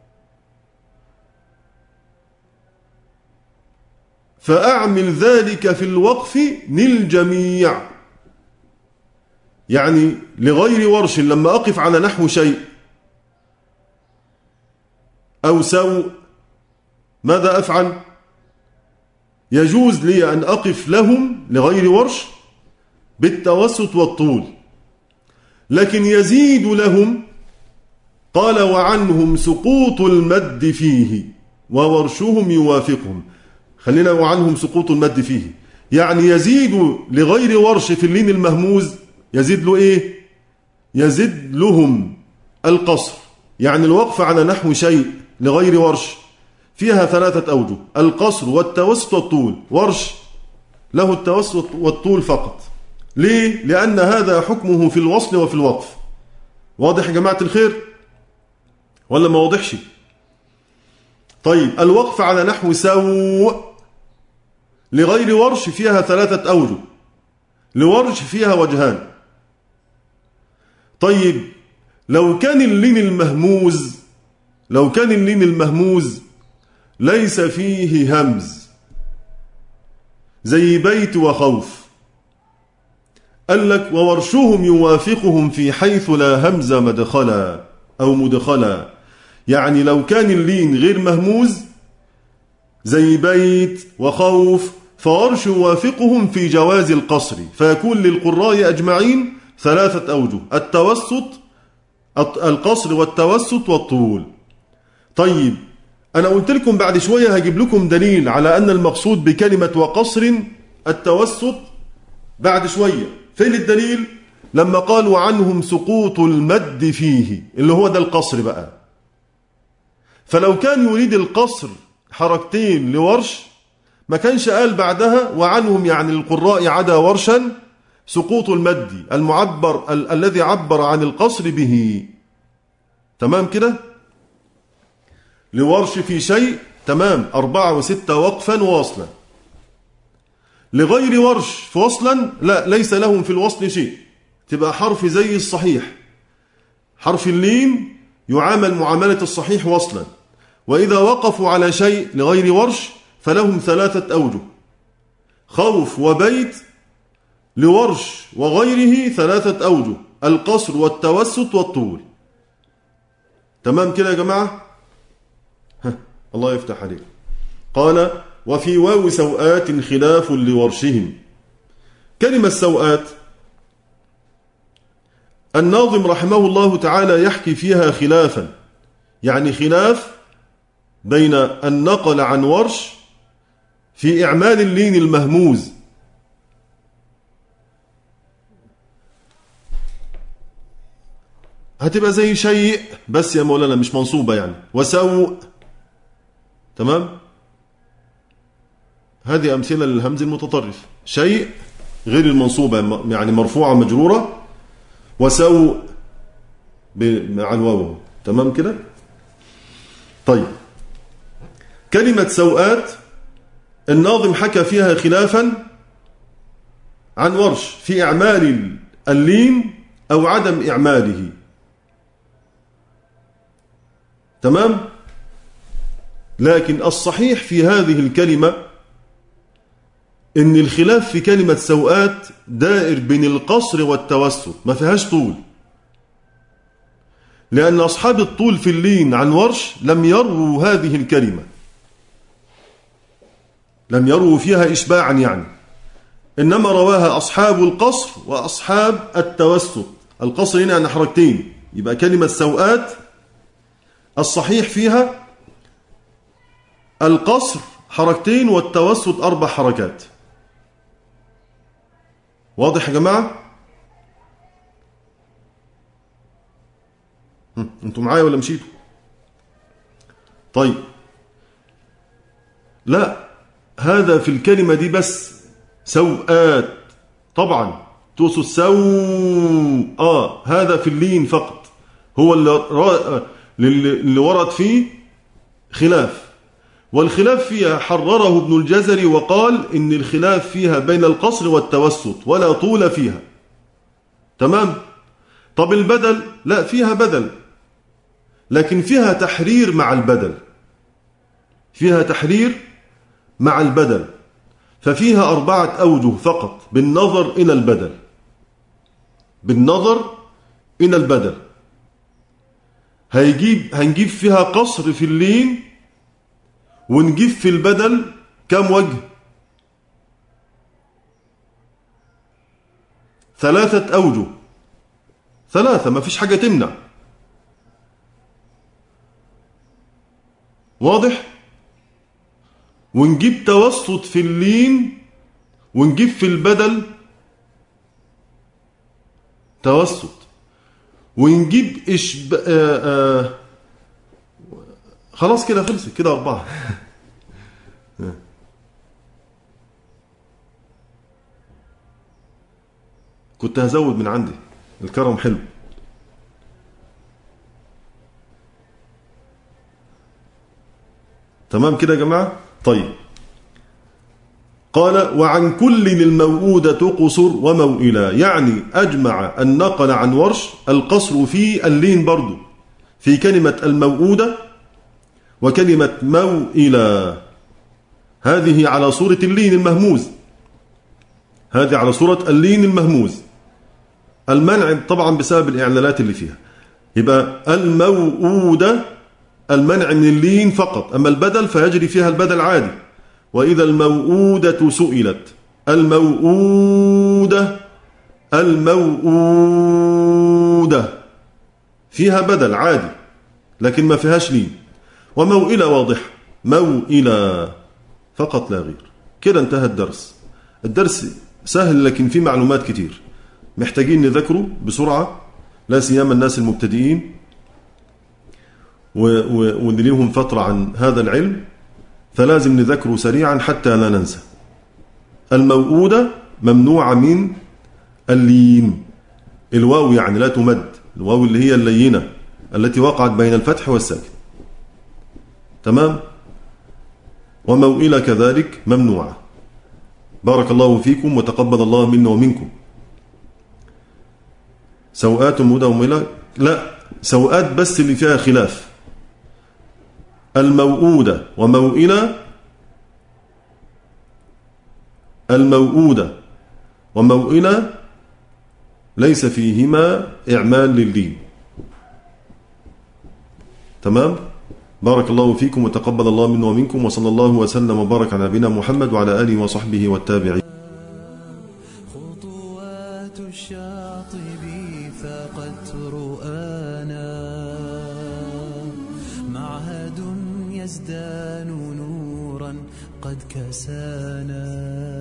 فأعمل ذلك في الوقف للجميع، يعني لغير ورش. لما أقف على نحو شيء أو سوء ماذا أفعل؟ يجوز لي أن أقف لهم لغير ورش بالتوسط والطول، لكن يزيد لهم. قال وعنهم سقوط المد فيه وورشهم يوافقهم. خلينا وعنهم سقوط المد فيه، يعني يزيد لغير ورش في اللين المهموز، يزيد له إيه؟ يزيد لهم القصر، يعني الوقف على نحو شيء لغير ورش فيها 3 أوجه، القصر والتوسط والطول. ورش له التوسط والطول فقط. ليه؟ لأن هذا حكمه في الوصل وفي الوقف. واضح يا جماعة الخير ولا ما واضحش؟ طيب الوقف على نحو سوء لغير ورش فيها 3 أوجه، لورش فيها وجهان. طيب لو كان اللين المهموز ليس فيه همز زي بيت وخوف، قال لك وورشهم يوافقهم في حيث لا همز مدخلا أو مدخلا، يعني لو كان اللين غير مهموز زي بيت وخوف فورش يوافقهم في جواز القصر، فيكون للقراء أجمعين 3 أوجه، القصر والتوسط والطول. طيب أنا قلت لكم بعد شوية هجيب لكم دليل على أن المقصود بكلمة وقصر التوسط بعد شوية. فين الدليل؟ لما قالوا عنهم سقوط المد فيه، اللي هو ده القصر بقى. فلو كان يريد القصر حركتين لورش ما كانش قال بعدها وعنهم، يعني القراء عدا ورشا، سقوط المد المعبر الذي عبر عن القصر به. تمام كده؟ لورش في شيء تمام 4 و6 وقفا ووصلا. لغير ورش فوصلا لا، ليس لهم في الوصل شيء، تبقى حرف زي الصحيح. حرف اللين يعامل معاملة الصحيح وصلا. وإذا وقفوا على شيء لغير ورش فلهم 3 أوجه، خوف وبيت. لورش وغيره 3 أوجه، القصر والتوسط والطول. تمام كده يا جماعة؟ الله يفتح عليك. قال وفي واو سوآت خلاف لورشهم. كلمة سوآت الناظم رحمه الله تعالى يحكي فيها خلافا، يعني خلاف بين النقل عن ورش في إعمال اللين المهموز. هتبقى زي شيء بس يا مولانا مش منصوبة يعني، وسوء. تمام؟ هذه أمثلة للهمز المتطرف. شيء غير المنصوبة يعني مرفوعة مجرورة، وسوء مع الواو. تمام كده؟ طيب كلمة سوءات الناظم حكى فيها خلافا عن ورش في إعمال اللين أو عدم إعماله. تمام؟ لكن الصحيح في هذه الكلمة إن الخلاف في كلمة سوءات دائر بين القصر والتوسط، ما فيهاش طول. لأن أصحاب الطول في اللين عن ورش لم يروا هذه الكلمة، لم يروا فيها إشباعا يعني، إنما رواها أصحاب القصر وأصحاب التوسط. القصر هنا عن حركتين، يبقى كلمة سوآت الصحيح فيها القصر حركتين والتوسط 4 حركات. واضح يا جماعة؟ انتوا معايا ولا مشيتوا؟ طيب، لا، هذا في الكلمة دي بس، سوآت طبعا تقصد هذا في اللين فقط، هو اللي ورد فيه خلاف، والخلاف فيها حرره ابن الجزري وقال إن الخلاف فيها بين القصر والتوسط ولا طول فيها. تمام؟ طب البدل، لا فيها بدل، لكن فيها تحرير مع البدل، فيها تحرير مع البدل، ففيها 4 أوجه فقط بالنظر إلى البدل، بالنظر إلى البدل. هنجيب فيها قصر في اللين، ونجيب في البدل كم وجه؟ 3 أوجه، 3، ما فيش حاجة تمنع. واضح؟ ونجيب توسط في اللين، ونجيب في البدل توسط، ونجيب خلاص كده خلصت كده 4. كنت هزود من عندي، الكرم حلو. تمام كده يا جماعة؟ طيب، قال وعن كل الموؤودة قصر وموئلا، يعني أجمع النقل عن ورش القصر في اللين برضو، في كلمة الموؤودة وكلمة موئلا، هذه على صورة اللين المهموز، هذه على صورة اللين المهموز. المنع طبعا بسبب الإعلالات اللي فيها، يبقى الموؤودة المنع من اللين فقط، أما البدل فيجري فيها البدل عادي. وإذا الموؤودة سئلت، الموؤودة فيها بدل عادي لكن ما فيهاش لين. وموئلة واضح، موئلة فقط لا غير. كده انتهى الدرس. الدرس سهل لكن فيه معلومات كتير محتاجين نذكره بسرعة، لا سيما الناس المبتدئين واللي ليهم فترة عن هذا العلم، فلازم نذكره سريعا حتى لا ننسى. الموؤودة ممنوعة من اللين، الواو يعني لا تمد، الواو اللي هي اللينة التي وقعت بين الفتح والساكن. تمام؟ وموئلة كذلك ممنوعة. بارك الله فيكم وتقبل الله منا ومنكم. سوءات مودة وموئلة، لا، سوءات بس اللي فيها خلاف. الموؤودة وموئلة، الموؤودة وموئلة ليس فيهما إعمال للدين. تمام؟ بارك الله فيكم وتقبل الله منا ومنكم، وصلى الله وسلم وبارك على نبينا محمد وعلى آله وصحبه والتابعين. خطوات الشاطب فقد رؤانا، معهد يزدان نورا قد كسانا.